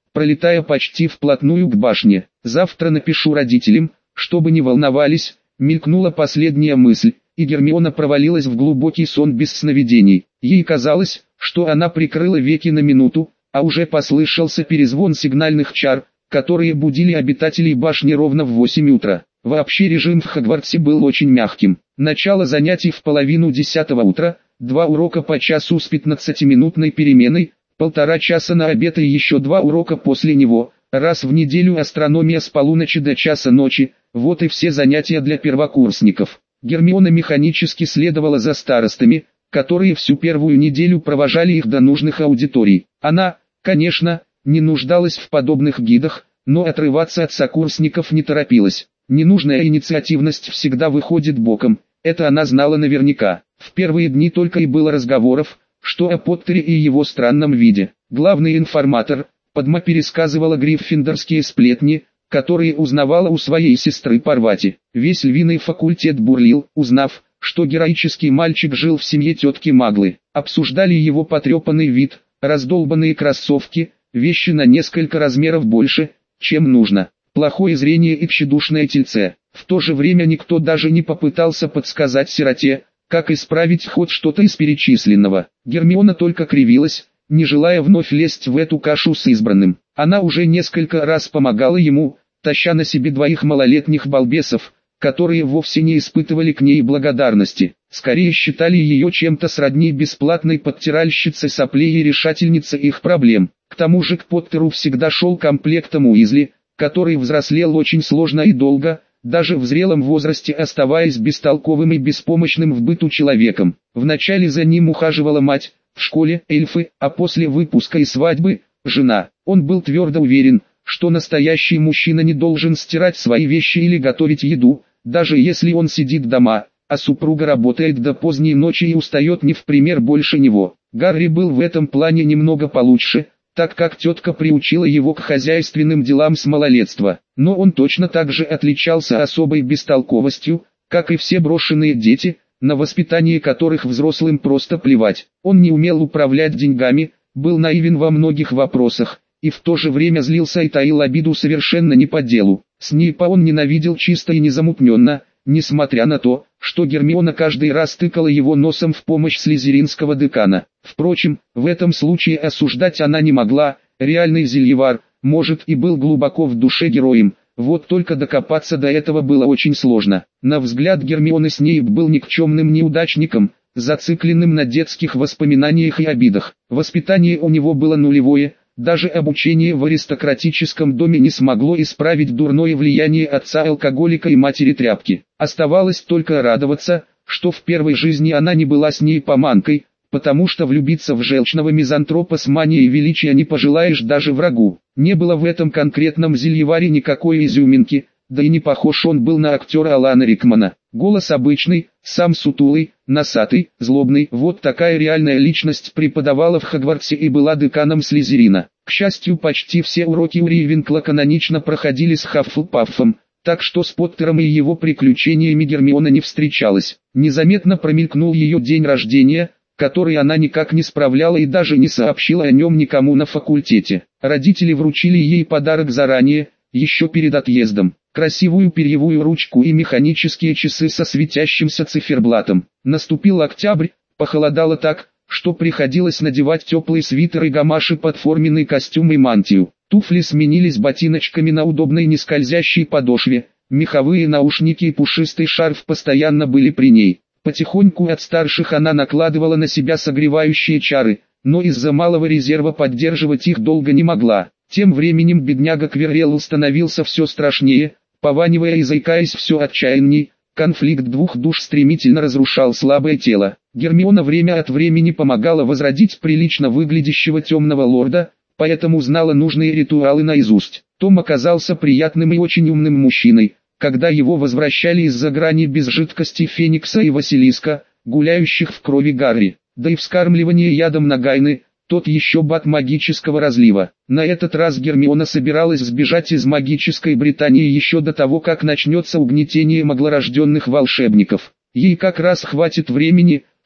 пролетая почти вплотную к башне. «Завтра напишу родителям, чтобы не волновались», мелькнула последняя мысль, и Гермиона провалилась в глубокий сон без сновидений. Ей казалось, что она прикрыла веки на минуту, а уже послышался перезвон сигнальных чар, которые будили обитателей башни ровно в 8 утра. Вообще режим в Хогвартсе был очень мягким. Начало занятий в 9:30 утра, 2 урока по часу с 15-минутной переменой, 1,5 часа на обед и еще 2 урока после него, раз в неделю астрономия с полуночи до часа ночи, вот и все занятия для первокурсников. Гермиона механически следовала за старостами, которые всю первую неделю провожали их до нужных аудиторий. Она, конечно, не нуждалась в подобных гидах, но отрываться от сокурсников не торопилась. Ненужная инициативность всегда выходит боком, это она знала наверняка. В первые дни только и было разговоров, что о Поттере и его странном виде. Главный информатор, Падма, пересказывала гриффиндорские сплетни, которые узнавала у своей сестры Парвати. Весь львиный факультет бурлил, узнав, что героический мальчик жил в семье тетки Маглы. Обсуждали его потрепанный вид, раздолбанные кроссовки, вещи на несколько размеров больше, чем нужно, плохое зрение и тщедушное тельце. В то же время никто даже не попытался подсказать сироте, как исправить хоть что-то из перечисленного. Гермиона только кривилась, не желая вновь лезть в эту кашу с избранным. Она уже несколько раз помогала ему, таща на себе 2 малолетних балбесов, которые вовсе не испытывали к ней благодарности. Скорее считали ее чем-то сродни бесплатной подтиральщице соплей и решательнице их проблем. К тому же к Поттеру всегда шел комплектом Уизли, который взрослел очень сложно и долго, даже в зрелом возрасте оставаясь бестолковым и беспомощным в быту человеком. Вначале за ним ухаживала мать, в школе эльфы, а после выпуска и свадьбы – жена. Он был твердо уверен, что настоящий мужчина не должен стирать свои вещи или готовить еду, даже если он сидит дома, а супруга работает до поздней ночи и устает не в пример больше него. Гарри был в этом плане немного получше, так как тетка приучила его к хозяйственным делам с малолетства. Но он точно так же отличался особой бестолковостью, как и все брошенные дети, на воспитание которых взрослым просто плевать. Он не умел управлять деньгами, был наивен во многих вопросах, и в то же время злился и таил обиду совершенно не по делу. Снейпа он ненавидел чисто и незамутненно, несмотря на то, что Гермиона каждый раз тыкала его носом в помощь слизеринского декана. Впрочем, в этом случае осуждать она не могла, реальный зельевар, может, и был глубоко в душе героем, вот только докопаться до этого было очень сложно. На взгляд Гермионы Снейп был никчемным неудачником, зацикленным на детских воспоминаниях и обидах. Воспитание у него было нулевое, даже обучение в аристократическом доме не смогло исправить дурное влияние отца-алкоголика и матери-тряпки. Оставалось только радоваться, что в первой жизни она не была с ней поманкой, потому что влюбиться в желчного мизантропа с манией величия не пожелаешь даже врагу. Не было в этом конкретном зельеваре никакой изюминки, да и не похож он был на актера Алана Рикмана. Голос обычный, сам сутулый, носатый, злобный. Вот такая реальная личность преподавала в Хогвартсе и была деканом Слизерина. К счастью, почти все уроки у Рейвенкла канонично проходили с Хаффлпаффом, так что с Поттером и его приключениями Гермиона не встречалась. Незаметно промелькнул ее день рождения, который она никак не справляла и даже не сообщила о нем никому на факультете. Родители вручили ей подарок заранее, еще перед отъездом. Красивую перьевую ручку и механические часы со светящимся циферблатом. Наступил октябрь, похолодало так, что приходилось надевать теплый свитер и гамаши под форменный костюм и мантию. Туфли сменились ботиночками на удобной нескользящей подошве, меховые наушники и пушистый шарф постоянно были при ней. Потихоньку от старших она накладывала на себя согревающие чары, но из-за малого резерва поддерживать их долго не могла. Тем временем бедняга Квиррелл становился все страшнее, пованивая и заикаясь все отчаянней. Конфликт двух душ стремительно разрушал слабое тело. Гермиона время от времени помогала возродить прилично выглядящего темного лорда, поэтому знала нужные ритуалы наизусть. Том оказался приятным и очень умным мужчиной, когда его возвращали из-за грани без жидкости Феникса и Василиска, гуляющих в крови Гарри. Да и вскармливание ядом Нагайны, тот еще бат магического разлива. На этот раз Гермиона собиралась сбежать из магической Британии еще до того, как начнется угнетение маглорожденных волшебников. Ей как раз хватит времени,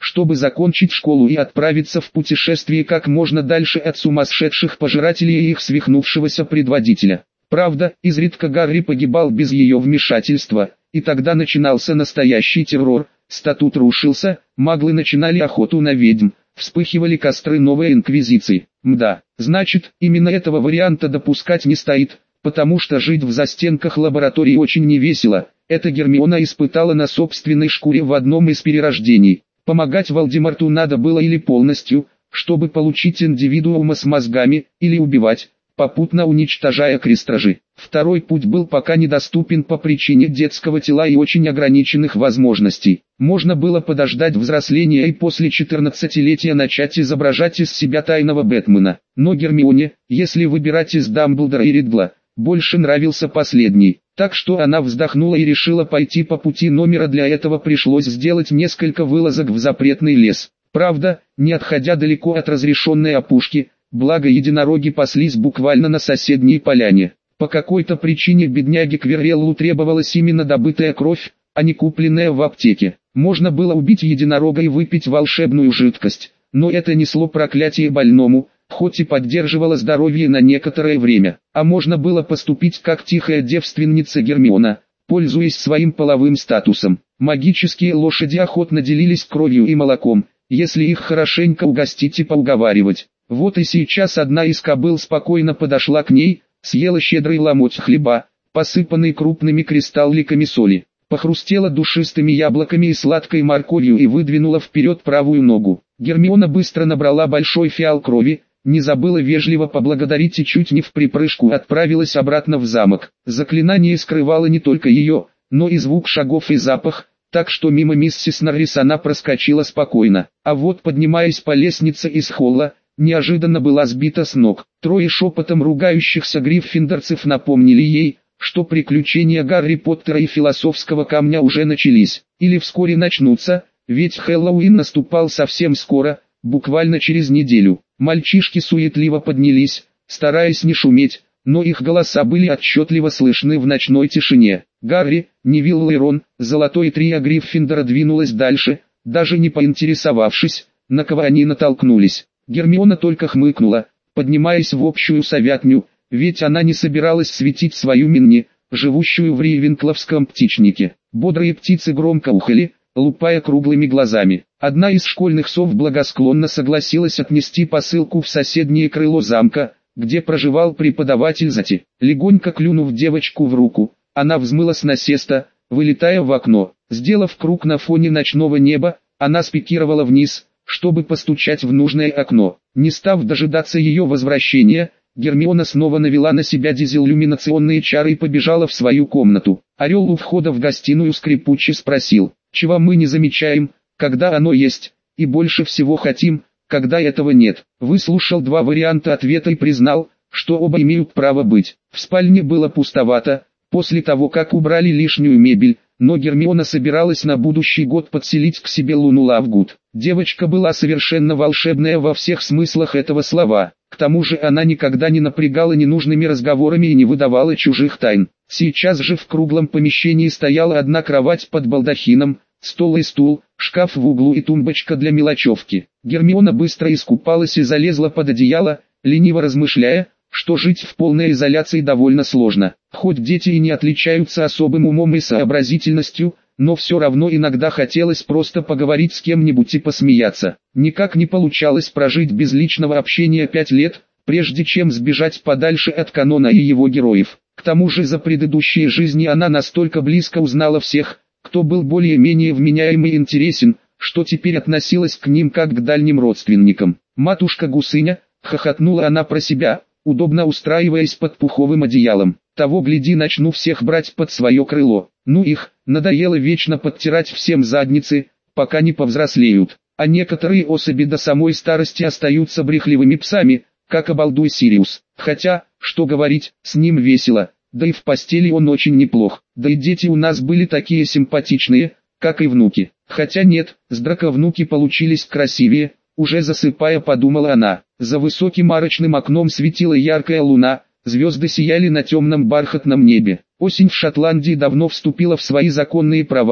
чтобы закончить школу и отправиться в путешествие как можно дальше от сумасшедших пожирателей и их свихнувшегося предводителя. Правда, изредка Гарри погибал без ее вмешательства, и тогда начинался настоящий террор, статут рушился, маглы начинали охоту на ведьм, вспыхивали костры новой инквизиции. Мда, значит, именно этого варианта допускать не стоит, потому что жить в застенках лаборатории очень невесело. Это Гермиона испытала на собственной шкуре в одном из перерождений. Помогать Волдеморту надо было или полностью, чтобы получить индивидуума с мозгами, или убивать, попутно уничтожая крестражи. Второй путь был пока недоступен по причине детского тела и очень ограниченных возможностей. Можно было подождать взросления и после 14-летия начать изображать из себя тайного Бэтмена. Но Гермионе, если выбирать из Дамблдора и Ридла, больше нравился последний. Так что она вздохнула и решила пойти по пути номера. Для этого пришлось сделать несколько вылазок в запретный лес. Правда, не отходя далеко от разрешенной опушки, благо единороги паслись буквально на соседней поляне. По какой-то причине бедняге Квирреллу требовалась именно добытая кровь, а не купленная в аптеке. Можно было убить единорога и выпить волшебную жидкость, но это несло проклятие больному, хоть и поддерживало здоровье на некоторое время. А можно было поступить как тихая девственница Гермиона, пользуясь своим половым статусом. Магические лошади охотно делились кровью и молоком, если их хорошенько угостить и поуговаривать. Вот и сейчас одна из кобыл спокойно подошла к ней, съела щедрый ломоть хлеба, посыпанный крупными кристалликами соли, похрустела душистыми яблоками и сладкой морковью и выдвинула вперед правую ногу. Гермиона быстро набрала большой фиал крови, не забыла вежливо поблагодарить и чуть не в припрыжку отправилась обратно в замок. Заклинание скрывало не только ее, но и звук шагов и запах, так что мимо миссис Норрис она проскочила спокойно. А вот поднимаясь по лестнице из холла, неожиданно была сбита с ног. Трое шепотом ругающихся гриффиндорцев напомнили ей, что приключения Гарри Поттера и философского камня уже начались, или вскоре начнутся, ведь Хэллоуин наступал совсем скоро, буквально через неделю. Мальчишки суетливо поднялись, стараясь не шуметь, но их голоса были отчетливо слышны в ночной тишине. Гарри, Невилл и Рон, золотой трио Гриффиндора двинулось дальше, даже не поинтересовавшись, на кого они натолкнулись. Гермиона только хмыкнула, поднимаясь в общую совятню, ведь она не собиралась светить свою Минни, живущую в Рейвенкловском птичнике. Бодрые птицы громко ухали, лупая круглыми глазами. Одна из школьных сов благосклонно согласилась отнести посылку в соседнее крыло замка, где проживал преподаватель Зати. Легонько клюнув девочку в руку, она взмыла с насеста, вылетая в окно. Сделав круг на фоне ночного неба, она спикировала вниз, чтобы постучать в нужное окно. Не став дожидаться ее возвращения, Гермиона снова навела на себя дизеллюминационные чары и побежала в свою комнату. Орел у входа в гостиную скрипуче спросил: «Чего мы не замечаем, когда оно есть, и больше всего хотим, когда этого нет?» Выслушал два варианта ответа и признал, что оба имеют право быть. В спальне было пустовато, после того как убрали лишнюю мебель, но Гермиона собиралась на будущий год подселить к себе Луну Лавгуд. Девочка была совершенно волшебная во всех смыслах этого слова. К тому же она никогда не напрягала ненужными разговорами и не выдавала чужих тайн. Сейчас же в круглом помещении стояла одна кровать под балдахином, стол и стул, шкаф в углу и тумбочка для мелочевки. Гермиона быстро искупалась и залезла под одеяло, лениво размышляя, что жить в полной изоляции довольно сложно. Хоть дети и не отличаются особым умом и сообразительностью, но все равно иногда хотелось просто поговорить с кем-нибудь и посмеяться. Никак не получалось прожить без личного общения 5 лет, прежде чем сбежать подальше от канона и его героев. К тому же за предыдущие жизни она настолько близко узнала всех, кто был более-менее вменяем и интересен, что теперь относилась к ним как к дальним родственникам. «Матушка-гусыня», — хохотнула она про себя, удобно устраиваясь под пуховым одеялом. «Того гляди, начну всех брать под свое крыло. Ну их, надоело вечно подтирать всем задницы, пока не повзрослеют. А некоторые особи до самой старости остаются брехливыми псами, как обалдуй Сириус. Хотя, что говорить, с ним весело, да и в постели он очень неплох. Да и дети у нас были такие симпатичные, как и внуки. Хотя нет, с Драко внуки получились красивее». Уже засыпая, подумала она. За высоким арочным окном светила яркая луна, звезды сияли на темном бархатном небе. Осень в Шотландии давно вступила в свои законные права,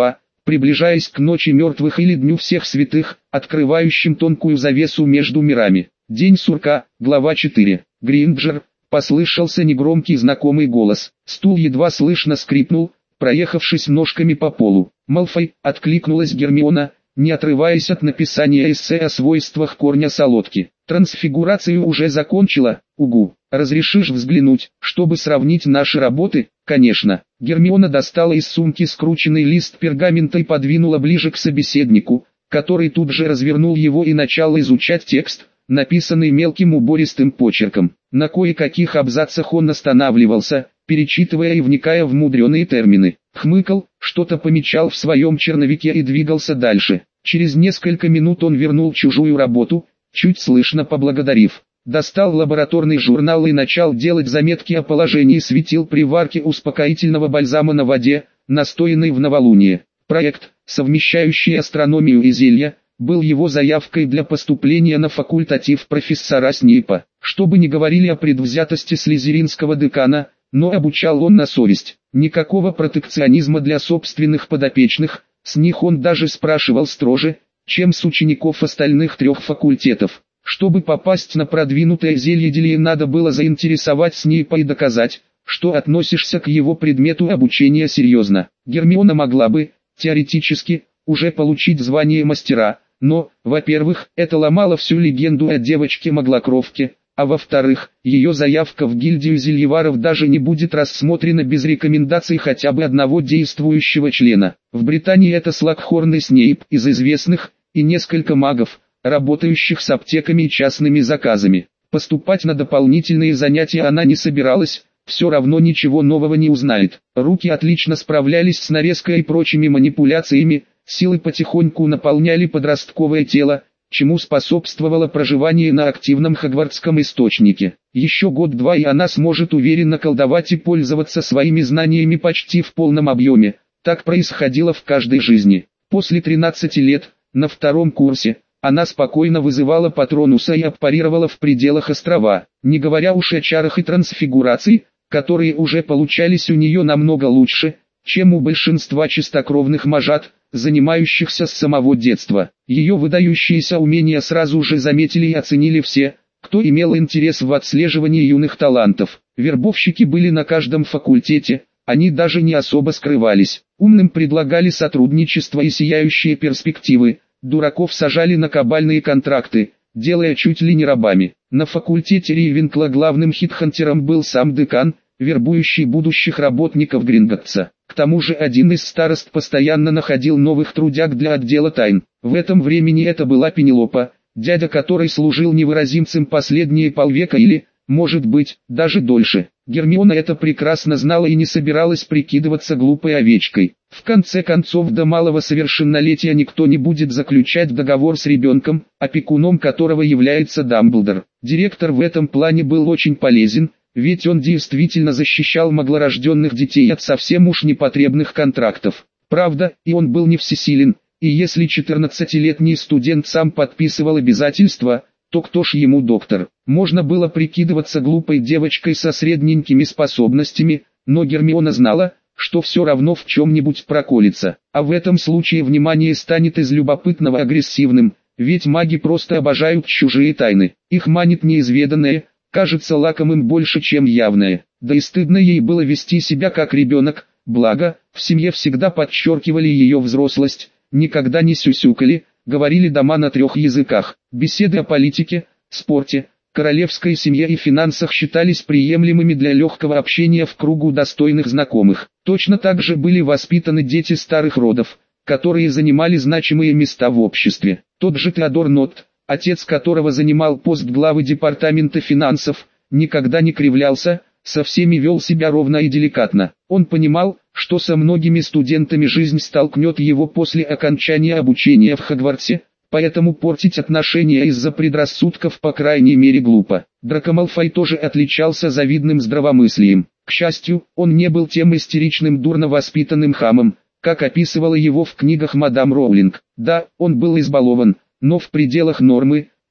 приближаясь к ночи мертвых или дню всех святых, открывающим тонкую завесу между мирами. День сурка, глава 4. Гринджер, послышался негромкий знакомый голос. Стул едва слышно скрипнул, проехавшись ножками по полу. «Малфой», — откликнулась Гермиона, не отрываясь от написания эссе о свойствах корня солодки. «Трансфигурацию уже закончила, угу. Разрешишь взглянуть, чтобы сравнить наши работы?» «Конечно». Гермиона достала из сумки скрученный лист пергамента и подвинула ближе к собеседнику, который тут же развернул его и начал изучать текст, написанный мелким убористым почерком. На кое-каких абзацах он останавливался, перечитывая и вникая в мудреные термины. Хмыкал, что-то помечал в своем черновике и двигался дальше. Через несколько минут он вернул чужую работу, чуть слышно поблагодарив. Достал лабораторный журнал и начал делать заметки о положении светил при варке успокоительного бальзама на воде, настоянной в новолуние. Проект, совмещающий астрономию и зелья, был его заявкой для поступления на факультатив профессора Снейпа. Что бы ни говорили о предвзятости слизеринского декана, но обучал он на совесть. Никакого протекционизма для собственных подопечных, с них он даже спрашивал строже, чем с учеников остальных 3 факультетов. Чтобы попасть на продвинутое зельеделие, надо было заинтересовать Снейпа и доказать, что относишься к его предмету обучения серьезно. Гермиона могла бы, теоретически, уже получить звание мастера, но, во-первых, это ломало всю легенду о девочке-моглокровке, а во-вторых, ее заявка в гильдию зельеваров даже не будет рассмотрена без рекомендаций хотя бы одного действующего члена. В Британии это Слакхорн и Снейп из известных, и несколько магов, работающих с аптеками и частными заказами. Поступать на дополнительные занятия она не собиралась, все равно ничего нового не узнает. Руки отлично справлялись с нарезкой и прочими манипуляциями, силы потихоньку наполняли подростковое тело, чему способствовало проживание на активном хогвартском источнике. Еще год-два и она сможет уверенно колдовать и пользоваться своими знаниями почти в полном объеме. Так происходило в каждой жизни. После 13 лет, на 2-м курсе, она спокойно вызывала Патронуса и аппарировала в пределах острова, не говоря уж о чарах и трансфигурации, которые уже получались у нее намного лучше, чем у большинства чистокровных мажат, занимающихся с самого детства. Ее выдающиеся умения сразу же заметили и оценили все, кто имел интерес в отслеживании юных талантов. Вербовщики были на каждом факультете, они даже не особо скрывались. Умным предлагали сотрудничество и сияющие перспективы, дураков сажали на кабальные контракты, делая чуть ли не рабами. На факультете Рейвенкла главным хитхантером был сам декан, вербующий будущих работников Гринготтса. К тому же один из старост постоянно находил новых трудяг для отдела тайн. В этом времени это была Пенелопа, дядя которой служил невыразимцем последние полвека или, может быть, даже дольше. Гермиона это прекрасно знала и не собиралась прикидываться глупой овечкой. В конце концов, до малого совершеннолетия никто не будет заключать договор с ребенком, опекуном которого является Дамблдор. Директор в этом плане был очень полезен, ведь он действительно защищал маглорожденных детей от совсем уж непотребных контрактов. Правда, и он был не всесилен, и если 14-летний студент сам подписывал обязательства, то кто ж ему доктор? Можно было прикидываться глупой девочкой со средненькими способностями, но Гермиона знала, что все равно в чем-нибудь проколется. А в этом случае внимание станет из любопытного агрессивным, ведь маги просто обожают чужие тайны. Их манит неизведанное, кажется лакомым больше, чем явное. Да и стыдно ей было вести себя как ребенок, благо, в семье всегда подчеркивали ее взрослость, никогда не сюсюкали, говорили дома на 3 языках. Беседы о политике, спорте, королевской семье и финансах считались приемлемыми для легкого общения в кругу достойных знакомых. Точно так же были воспитаны дети старых родов, которые занимали значимые места в обществе. Тот же Теодор Нотт, отец которого занимал пост главы департамента финансов, никогда не кривлялся, со всеми вел себя ровно и деликатно. Он понимал, что со многими студентами жизнь столкнет его после окончания обучения в Хогвартсе, поэтому портить отношения из-за предрассудков по крайней мере глупо. Драко Малфой тоже отличался завидным здравомыслием. К счастью, он не был тем истеричным дурно воспитанным хамом, как описывала его в книгах мадам Роулинг. Да, он был избалован, но в пределах нормы,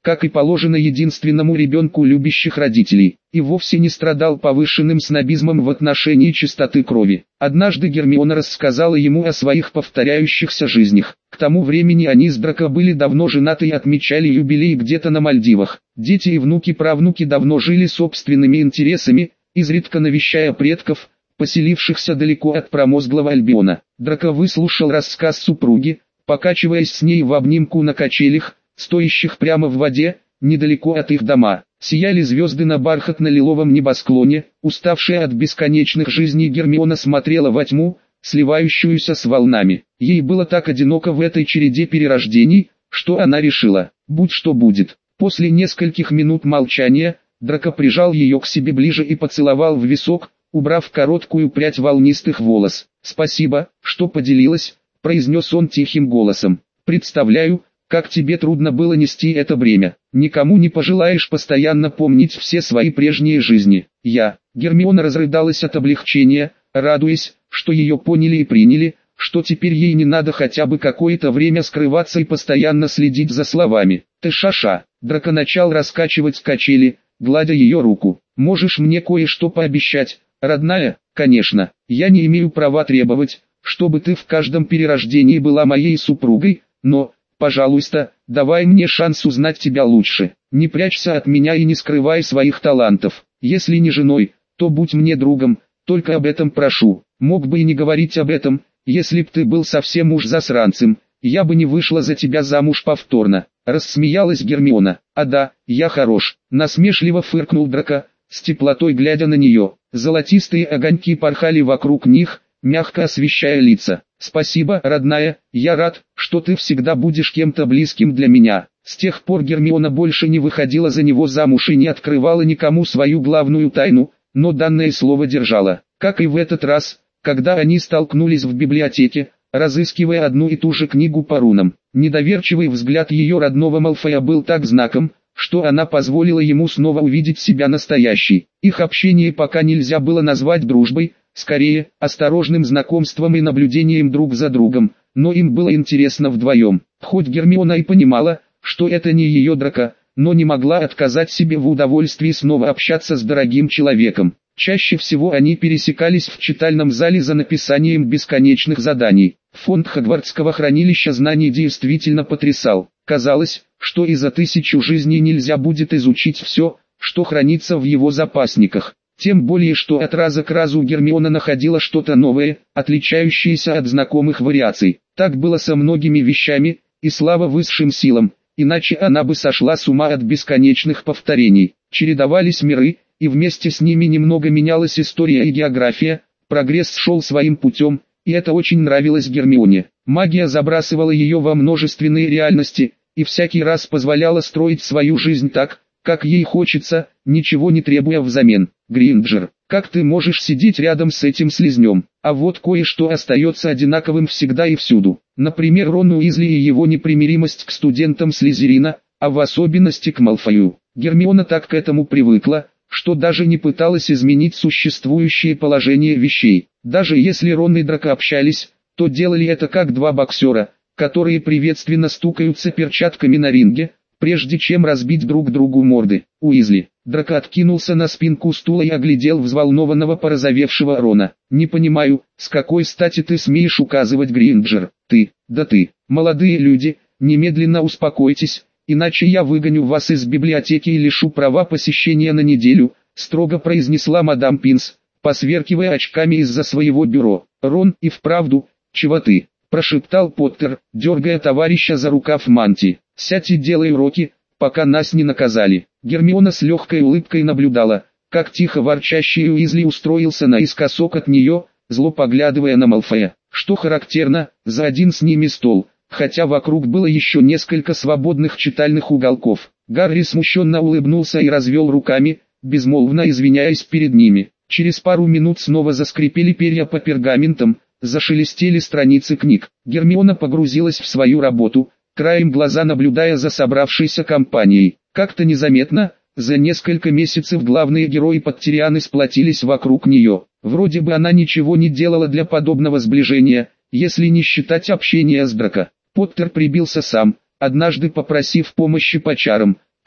как и положено единственному ребенку любящих родителей, и вовсе не страдал повышенным снобизмом в отношении чистоты крови. Однажды Гермиона рассказала ему о своих повторяющихся жизнях. К тому времени они с Драко были давно женаты и отмечали юбилей где-то на Мальдивах. Дети и внуки-правнуки давно жили собственными интересами, изредка навещая предков, поселившихся далеко от промозглого Альбиона. Драко выслушал рассказ супруги, покачиваясь с ней в обнимку на качелях, стоящих прямо в воде, недалеко от их дома. Сияли звезды на бархатно-лиловом небосклоне, уставшая от бесконечных жизней Гермиона смотрела во тьму, сливающуюся с волнами. Ей было так одиноко в этой череде перерождений, что она решила, будь что будет. После нескольких минут молчания, Драко прижал ее к себе ближе и поцеловал в висок, убрав короткую прядь волнистых волос. «Спасибо, что поделилась», — произнес он тихим голосом. «Представляю, как тебе трудно было нести это бремя. Никому не пожелаешь постоянно помнить все свои прежние жизни. Гермиона разрыдалась от облегчения, радуясь, что ее поняли и приняли, что теперь ей не надо хотя бы какое-то время скрываться и постоянно следить за словами. «Ты шаша». Драко начал раскачивать качели, гладя ее руку. «Можешь мне кое-что пообещать, родная?» «Конечно. Я не имею права требовать, чтобы ты в каждом перерождении была моей супругой, но, пожалуйста, давай мне шанс узнать тебя лучше. Не прячься от меня и не скрывай своих талантов. Если не женой, то будь мне другом, только об этом прошу. Мог бы и не говорить об этом, если б ты был совсем уж засранцем, я бы не вышла за тебя замуж повторно». Рассмеялась Гермиона. «А да, я хорош», насмешливо фыркнул Драко, с теплотой глядя на нее. Золотистые огоньки порхали вокруг них, мягко освещая лица. «Спасибо, родная, я рад, что ты всегда будешь кем-то близким для меня». С тех пор Гермиона больше не выходила за него замуж и не открывала никому свою главную тайну, но данное слово держала. Как и в этот раз, когда они столкнулись в библиотеке, разыскивая одну и ту же книгу по рунам. Недоверчивый взгляд ее родного Малфоя был так знаком, что она позволила ему снова увидеть себя настоящей. Их общение пока нельзя было назвать дружбой, скорее, осторожным знакомством и наблюдением друг за другом, но им было интересно вдвоем. Хоть Гермиона и понимала, что это не ее Драко, но не могла отказать себе в удовольствии снова общаться с дорогим человеком. Чаще всего они пересекались в читальном зале за написанием бесконечных заданий. Фонд Хогвартского хранилища знаний действительно потрясал. Казалось, что и за 1000 жизней нельзя будет изучить все, что хранится в его запасниках. Тем более, что от раза к разу Гермиона находила что-то новое, отличающееся от знакомых вариаций. Так было со многими вещами, и слава высшим силам, иначе она бы сошла с ума от бесконечных повторений. Чередовались миры, и вместе с ними немного менялась история и география, прогресс шел своим путем, и это очень нравилось Гермионе. Магия забрасывала ее во множественные реальности, и всякий раз позволяла строить свою жизнь так, как ей хочется, ничего не требуя взамен. «Гринджер, как ты можешь сидеть рядом с этим слизнем?» А вот кое-что остается одинаковым всегда и всюду. Например, Рон Уизли и его непримиримость к студентам Слизерина, а в особенности к Малфою. Гермиона так к этому привыкла, что даже не пыталась изменить существующее положение вещей. Даже если Рон и Драко общались, то делали это как два боксера, которые приветственно стукаются перчатками на ринге, прежде чем разбить друг другу морды. «Уизли». Драко откинулся на спинку стула и оглядел взволнованного порозовевшего Рона. «Не понимаю, с какой стати ты смеешь указывать, Гринджер? Ты, да ты, молодые люди, немедленно успокойтесь, иначе я выгоню вас из библиотеки и лишу права посещения на неделю», строго произнесла мадам Пинс, посверкивая очками из-за своего бюро. «Рон, и вправду, чего ты?» прошептал Поттер, дергая товарища за рукав мантии. «Сядь и делай уроки, пока нас не наказали». Гермиона с легкой улыбкой наблюдала, как тихо ворчащий Уизли устроился наискосок от нее, зло поглядывая на Малфоя. Что характерно, за один с ними стол, хотя вокруг было еще несколько свободных читальных уголков. Гарри смущенно улыбнулся и развел руками, безмолвно извиняясь перед ними. Через пару минут снова заскрипели перья по пергаментам, зашелестели страницы книг. Гермиона погрузилась в свою работу, краем глаза наблюдая за собравшейся компанией. Как-то незаметно, за несколько месяцев главные герои Поттерианы сплотились вокруг нее. Вроде бы она ничего не делала для подобного сближения, если не считать общения с Драко. Поттер прибился сам, однажды попросив помощи по чарам,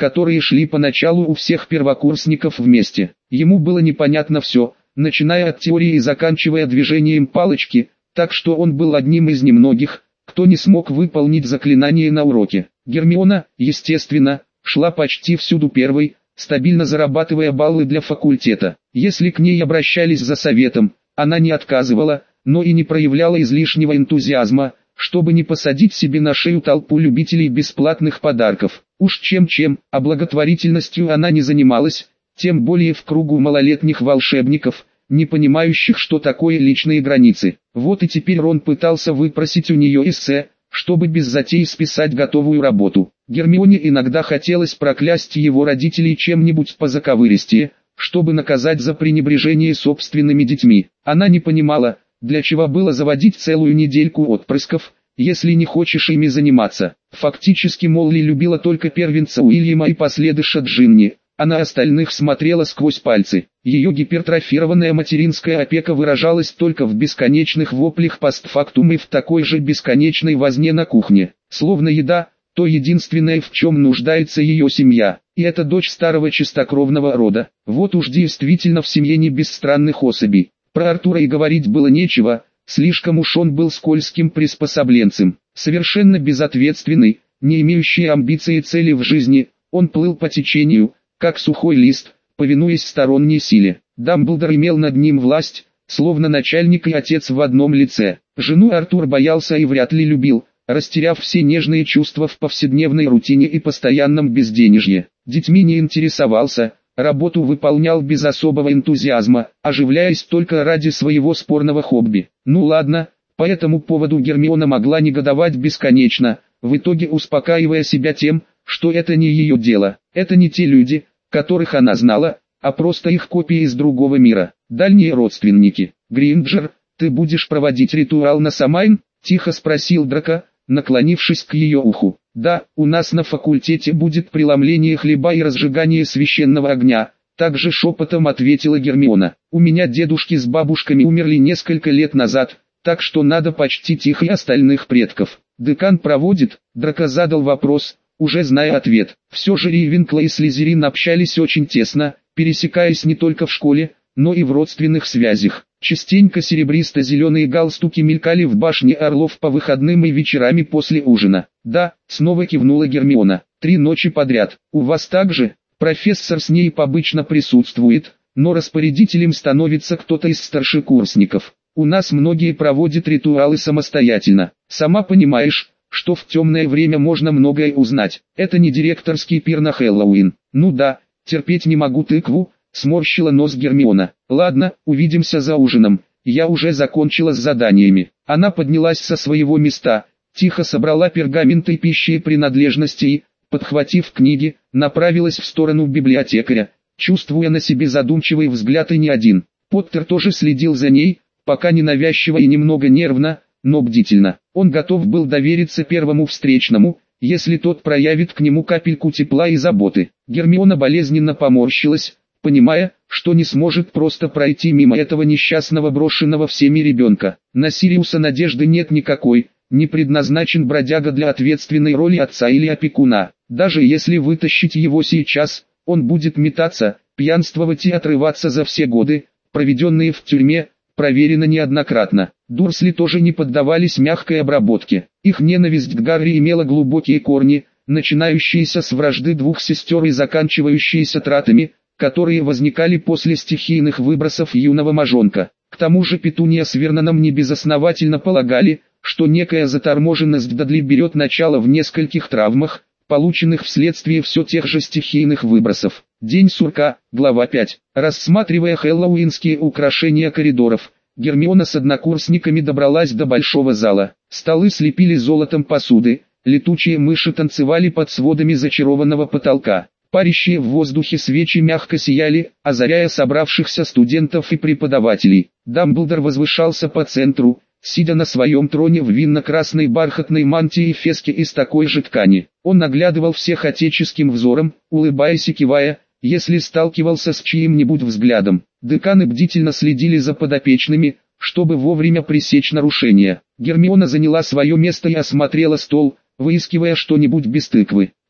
которые шли поначалу у всех первокурсников вместе. Ему было непонятно все, начиная от теории и заканчивая движением палочки, так что он был одним из немногих, кто не смог выполнить заклинание на уроке. Гермиона, естественно, шла почти всюду первой, стабильно зарабатывая баллы для факультета. Если к ней обращались за советом, она не отказывала, но и не проявляла излишнего энтузиазма, чтобы не посадить себе на шею толпу любителей бесплатных подарков. Уж чем-чем, а благотворительностью она не занималась, тем более в кругу малолетних волшебников, не понимающих, что такое личные границы. Вот и теперь Рон пытался выпросить у нее эссе, чтобы без затей списать готовую работу. Гермионе иногда хотелось проклясть его родителей чем-нибудь позаковыристее, чтобы наказать за пренебрежение собственными детьми. Она не понимала, для чего было заводить целую недельку отпрысков, если не хочешь ими заниматься. Фактически Молли любила только первенца Уильяма и последыша Джинни, а на остальных смотрела сквозь пальцы. Ее гипертрофированная материнская опека выражалась только в бесконечных воплях постфактум и в такой же бесконечной возне на кухне. Словно еда, то единственное, в чем нуждается ее семья, и это дочь старого чистокровного рода. Вот уж действительно в семье не без странных особей. Про Артура и говорить было нечего, слишком уж он был скользким приспособленцем, совершенно безответственный, не имеющий амбиций и цели в жизни. Он плыл по течению, как сухой лист, повинуясь сторонней силе. Дамблдор имел над ним власть, словно начальник и отец в одном лице. Жену Артур боялся и вряд ли любил, растеряв все нежные чувства в повседневной рутине и постоянном безденежье. Детьми не интересовался, работу выполнял без особого энтузиазма, оживляясь только ради своего спорного хобби. Ну ладно, по этому поводу Гермиона могла негодовать бесконечно, в итоге успокаивая себя тем, что это не ее дело. Это не те люди, которых она знала, а просто их копии из другого мира, дальние родственники. «Гринджер, ты будешь проводить ритуал на Самайн?» – тихо спросил Драко, наклонившись к ее уху. «Да, у нас на факультете будет преломление хлеба и разжигание священного огня», – также шепотом ответила Гермиона. «У меня дедушки с бабушками умерли несколько лет назад, так что надо почтить их и остальных предков». «Декан проводит?» – Драко задал вопрос, уже зная ответ. Все же Рейвенкло и Слизерин общались очень тесно, пересекаясь не только в школе, но и в родственных связях. Частенько серебристо-зеленые галстуки мелькали в башне Орлов по выходным и вечерами после ужина. «Да», — снова кивнула Гермиона, — «3 ночи подряд. У вас также?» Профессор Снейп обычно присутствует, но распорядителем становится кто-то из старшекурсников. У нас многие проводят ритуалы самостоятельно. Сама понимаешь, что в темное время можно многое узнать. Это не директорский пир на Хэллоуин. Ну да, терпеть не могу тыкву, сморщила нос Гермиона. Ладно, увидимся за ужином. Я уже закончила с заданиями. Она поднялась со своего места, тихо собрала пергаменты и пищи и принадлежности и, подхватив книги, направилась в сторону библиотекаря, чувствуя на себе задумчивый взгляд и не один. Поттер тоже следил за ней, пока ненавязчиво и немного нервно, но бдительно. Он готов был довериться первому встречному, если тот проявит к нему капельку тепла и заботы. Гермиона болезненно поморщилась, понимая, что не сможет просто пройти мимо этого несчастного брошенного всеми ребенка. На Сириуса надежды нет никакой, не предназначен бродяга для ответственной роли отца или опекуна. Даже если вытащить его сейчас, он будет метаться, пьянствовать и отрываться за все годы, проведенные в тюрьме, проверено неоднократно. Дурсли тоже не поддавались мягкой обработке. Их ненависть к Гарри имела глубокие корни, начинающиеся с вражды двух сестер и заканчивающиеся тратами, которые возникали после стихийных выбросов юного мажонка. К тому же Петуния с Верноном небезосновательно полагали, что некая заторможенность Дадли берет начало в нескольких травмах, полученных вследствие все тех же стихийных выбросов. День сурка, глава 5. Рассматривая хэллоуинские украшения коридоров, Гермиона с однокурсниками добралась до большого зала. Столы слепили золотом посуды, летучие мыши танцевали под сводами зачарованного потолка. Парящие в воздухе свечи мягко сияли, озаряя собравшихся студентов и преподавателей. Дамблдор возвышался по центру, сидя на своем троне в винно-красной бархатной мантии и феске из такой же ткани. Он наглядывал всех отеческим взором, улыбаясь и кивая, если сталкивался с чьим-нибудь взглядом. Деканы бдительно следили за подопечными, чтобы вовремя пресечь нарушения. Гермиона заняла свое место и осмотрела стол, выискивая что-нибудь без тыквы.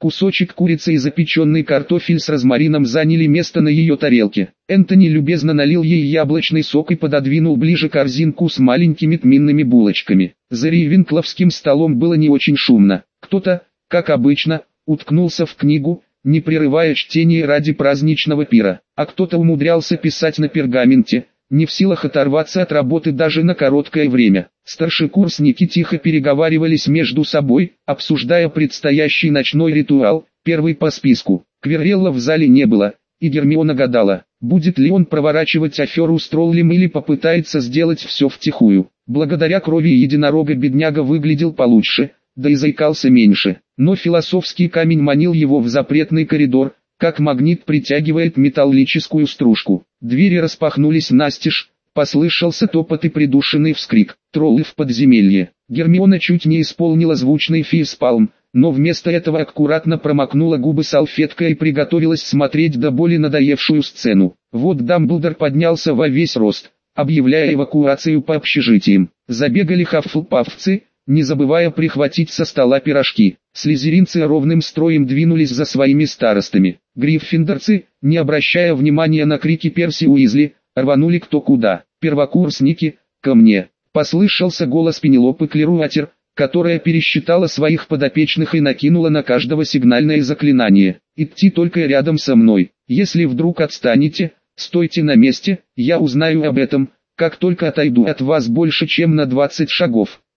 Кусочек курицы и запеченный картофель с розмарином заняли место на ее тарелке. Энтони любезно налил ей яблочный сок и пододвинул ближе корзинку с маленькими тминными булочками. За рейвенкловским столом было не очень шумно. Кто-то, как обычно, уткнулся в книгу, не прерывая чтение ради праздничного пира, а кто-то умудрялся писать на пергаменте, не в силах оторваться от работы даже на короткое время. Старшекурсники тихо переговаривались между собой, обсуждая предстоящий ночной ритуал, первый по списку. Квиррелла в зале не было, и Гермиона гадала, будет ли он проворачивать аферу с троллем или попытается сделать все втихую. Благодаря крови единорога бедняга выглядел получше, да и заикался меньше. Но философский камень манил его в запретный коридор, как магнит притягивает металлическую стружку. Двери распахнулись настежь, послышался топот и придушенный вскрик. Троллы в подземелье. Гермиона чуть не исполнила звучный фейспалм, но вместо этого аккуратно промокнула губы салфеткой и приготовилась смотреть до боли надоевшую сцену. Вот Дамблдор поднялся во весь рост, объявляя эвакуацию по общежитиям. Забегали хаффлпаффцы, не забывая прихватить со стола пирожки. Слизеринцы ровным строем двинулись за своими старостами. Гриффиндорцы, не обращая внимания на крики Перси Уизли, рванули кто куда. Первокурсники, ко мне. Послышался голос Пенелопы Клеруатер, которая пересчитала своих подопечных и накинула на каждого сигнальное заклинание. Идти только рядом со мной. Если вдруг отстанете, стойте на месте, я узнаю об этом, как только отойду от вас больше чем на 20 шагов.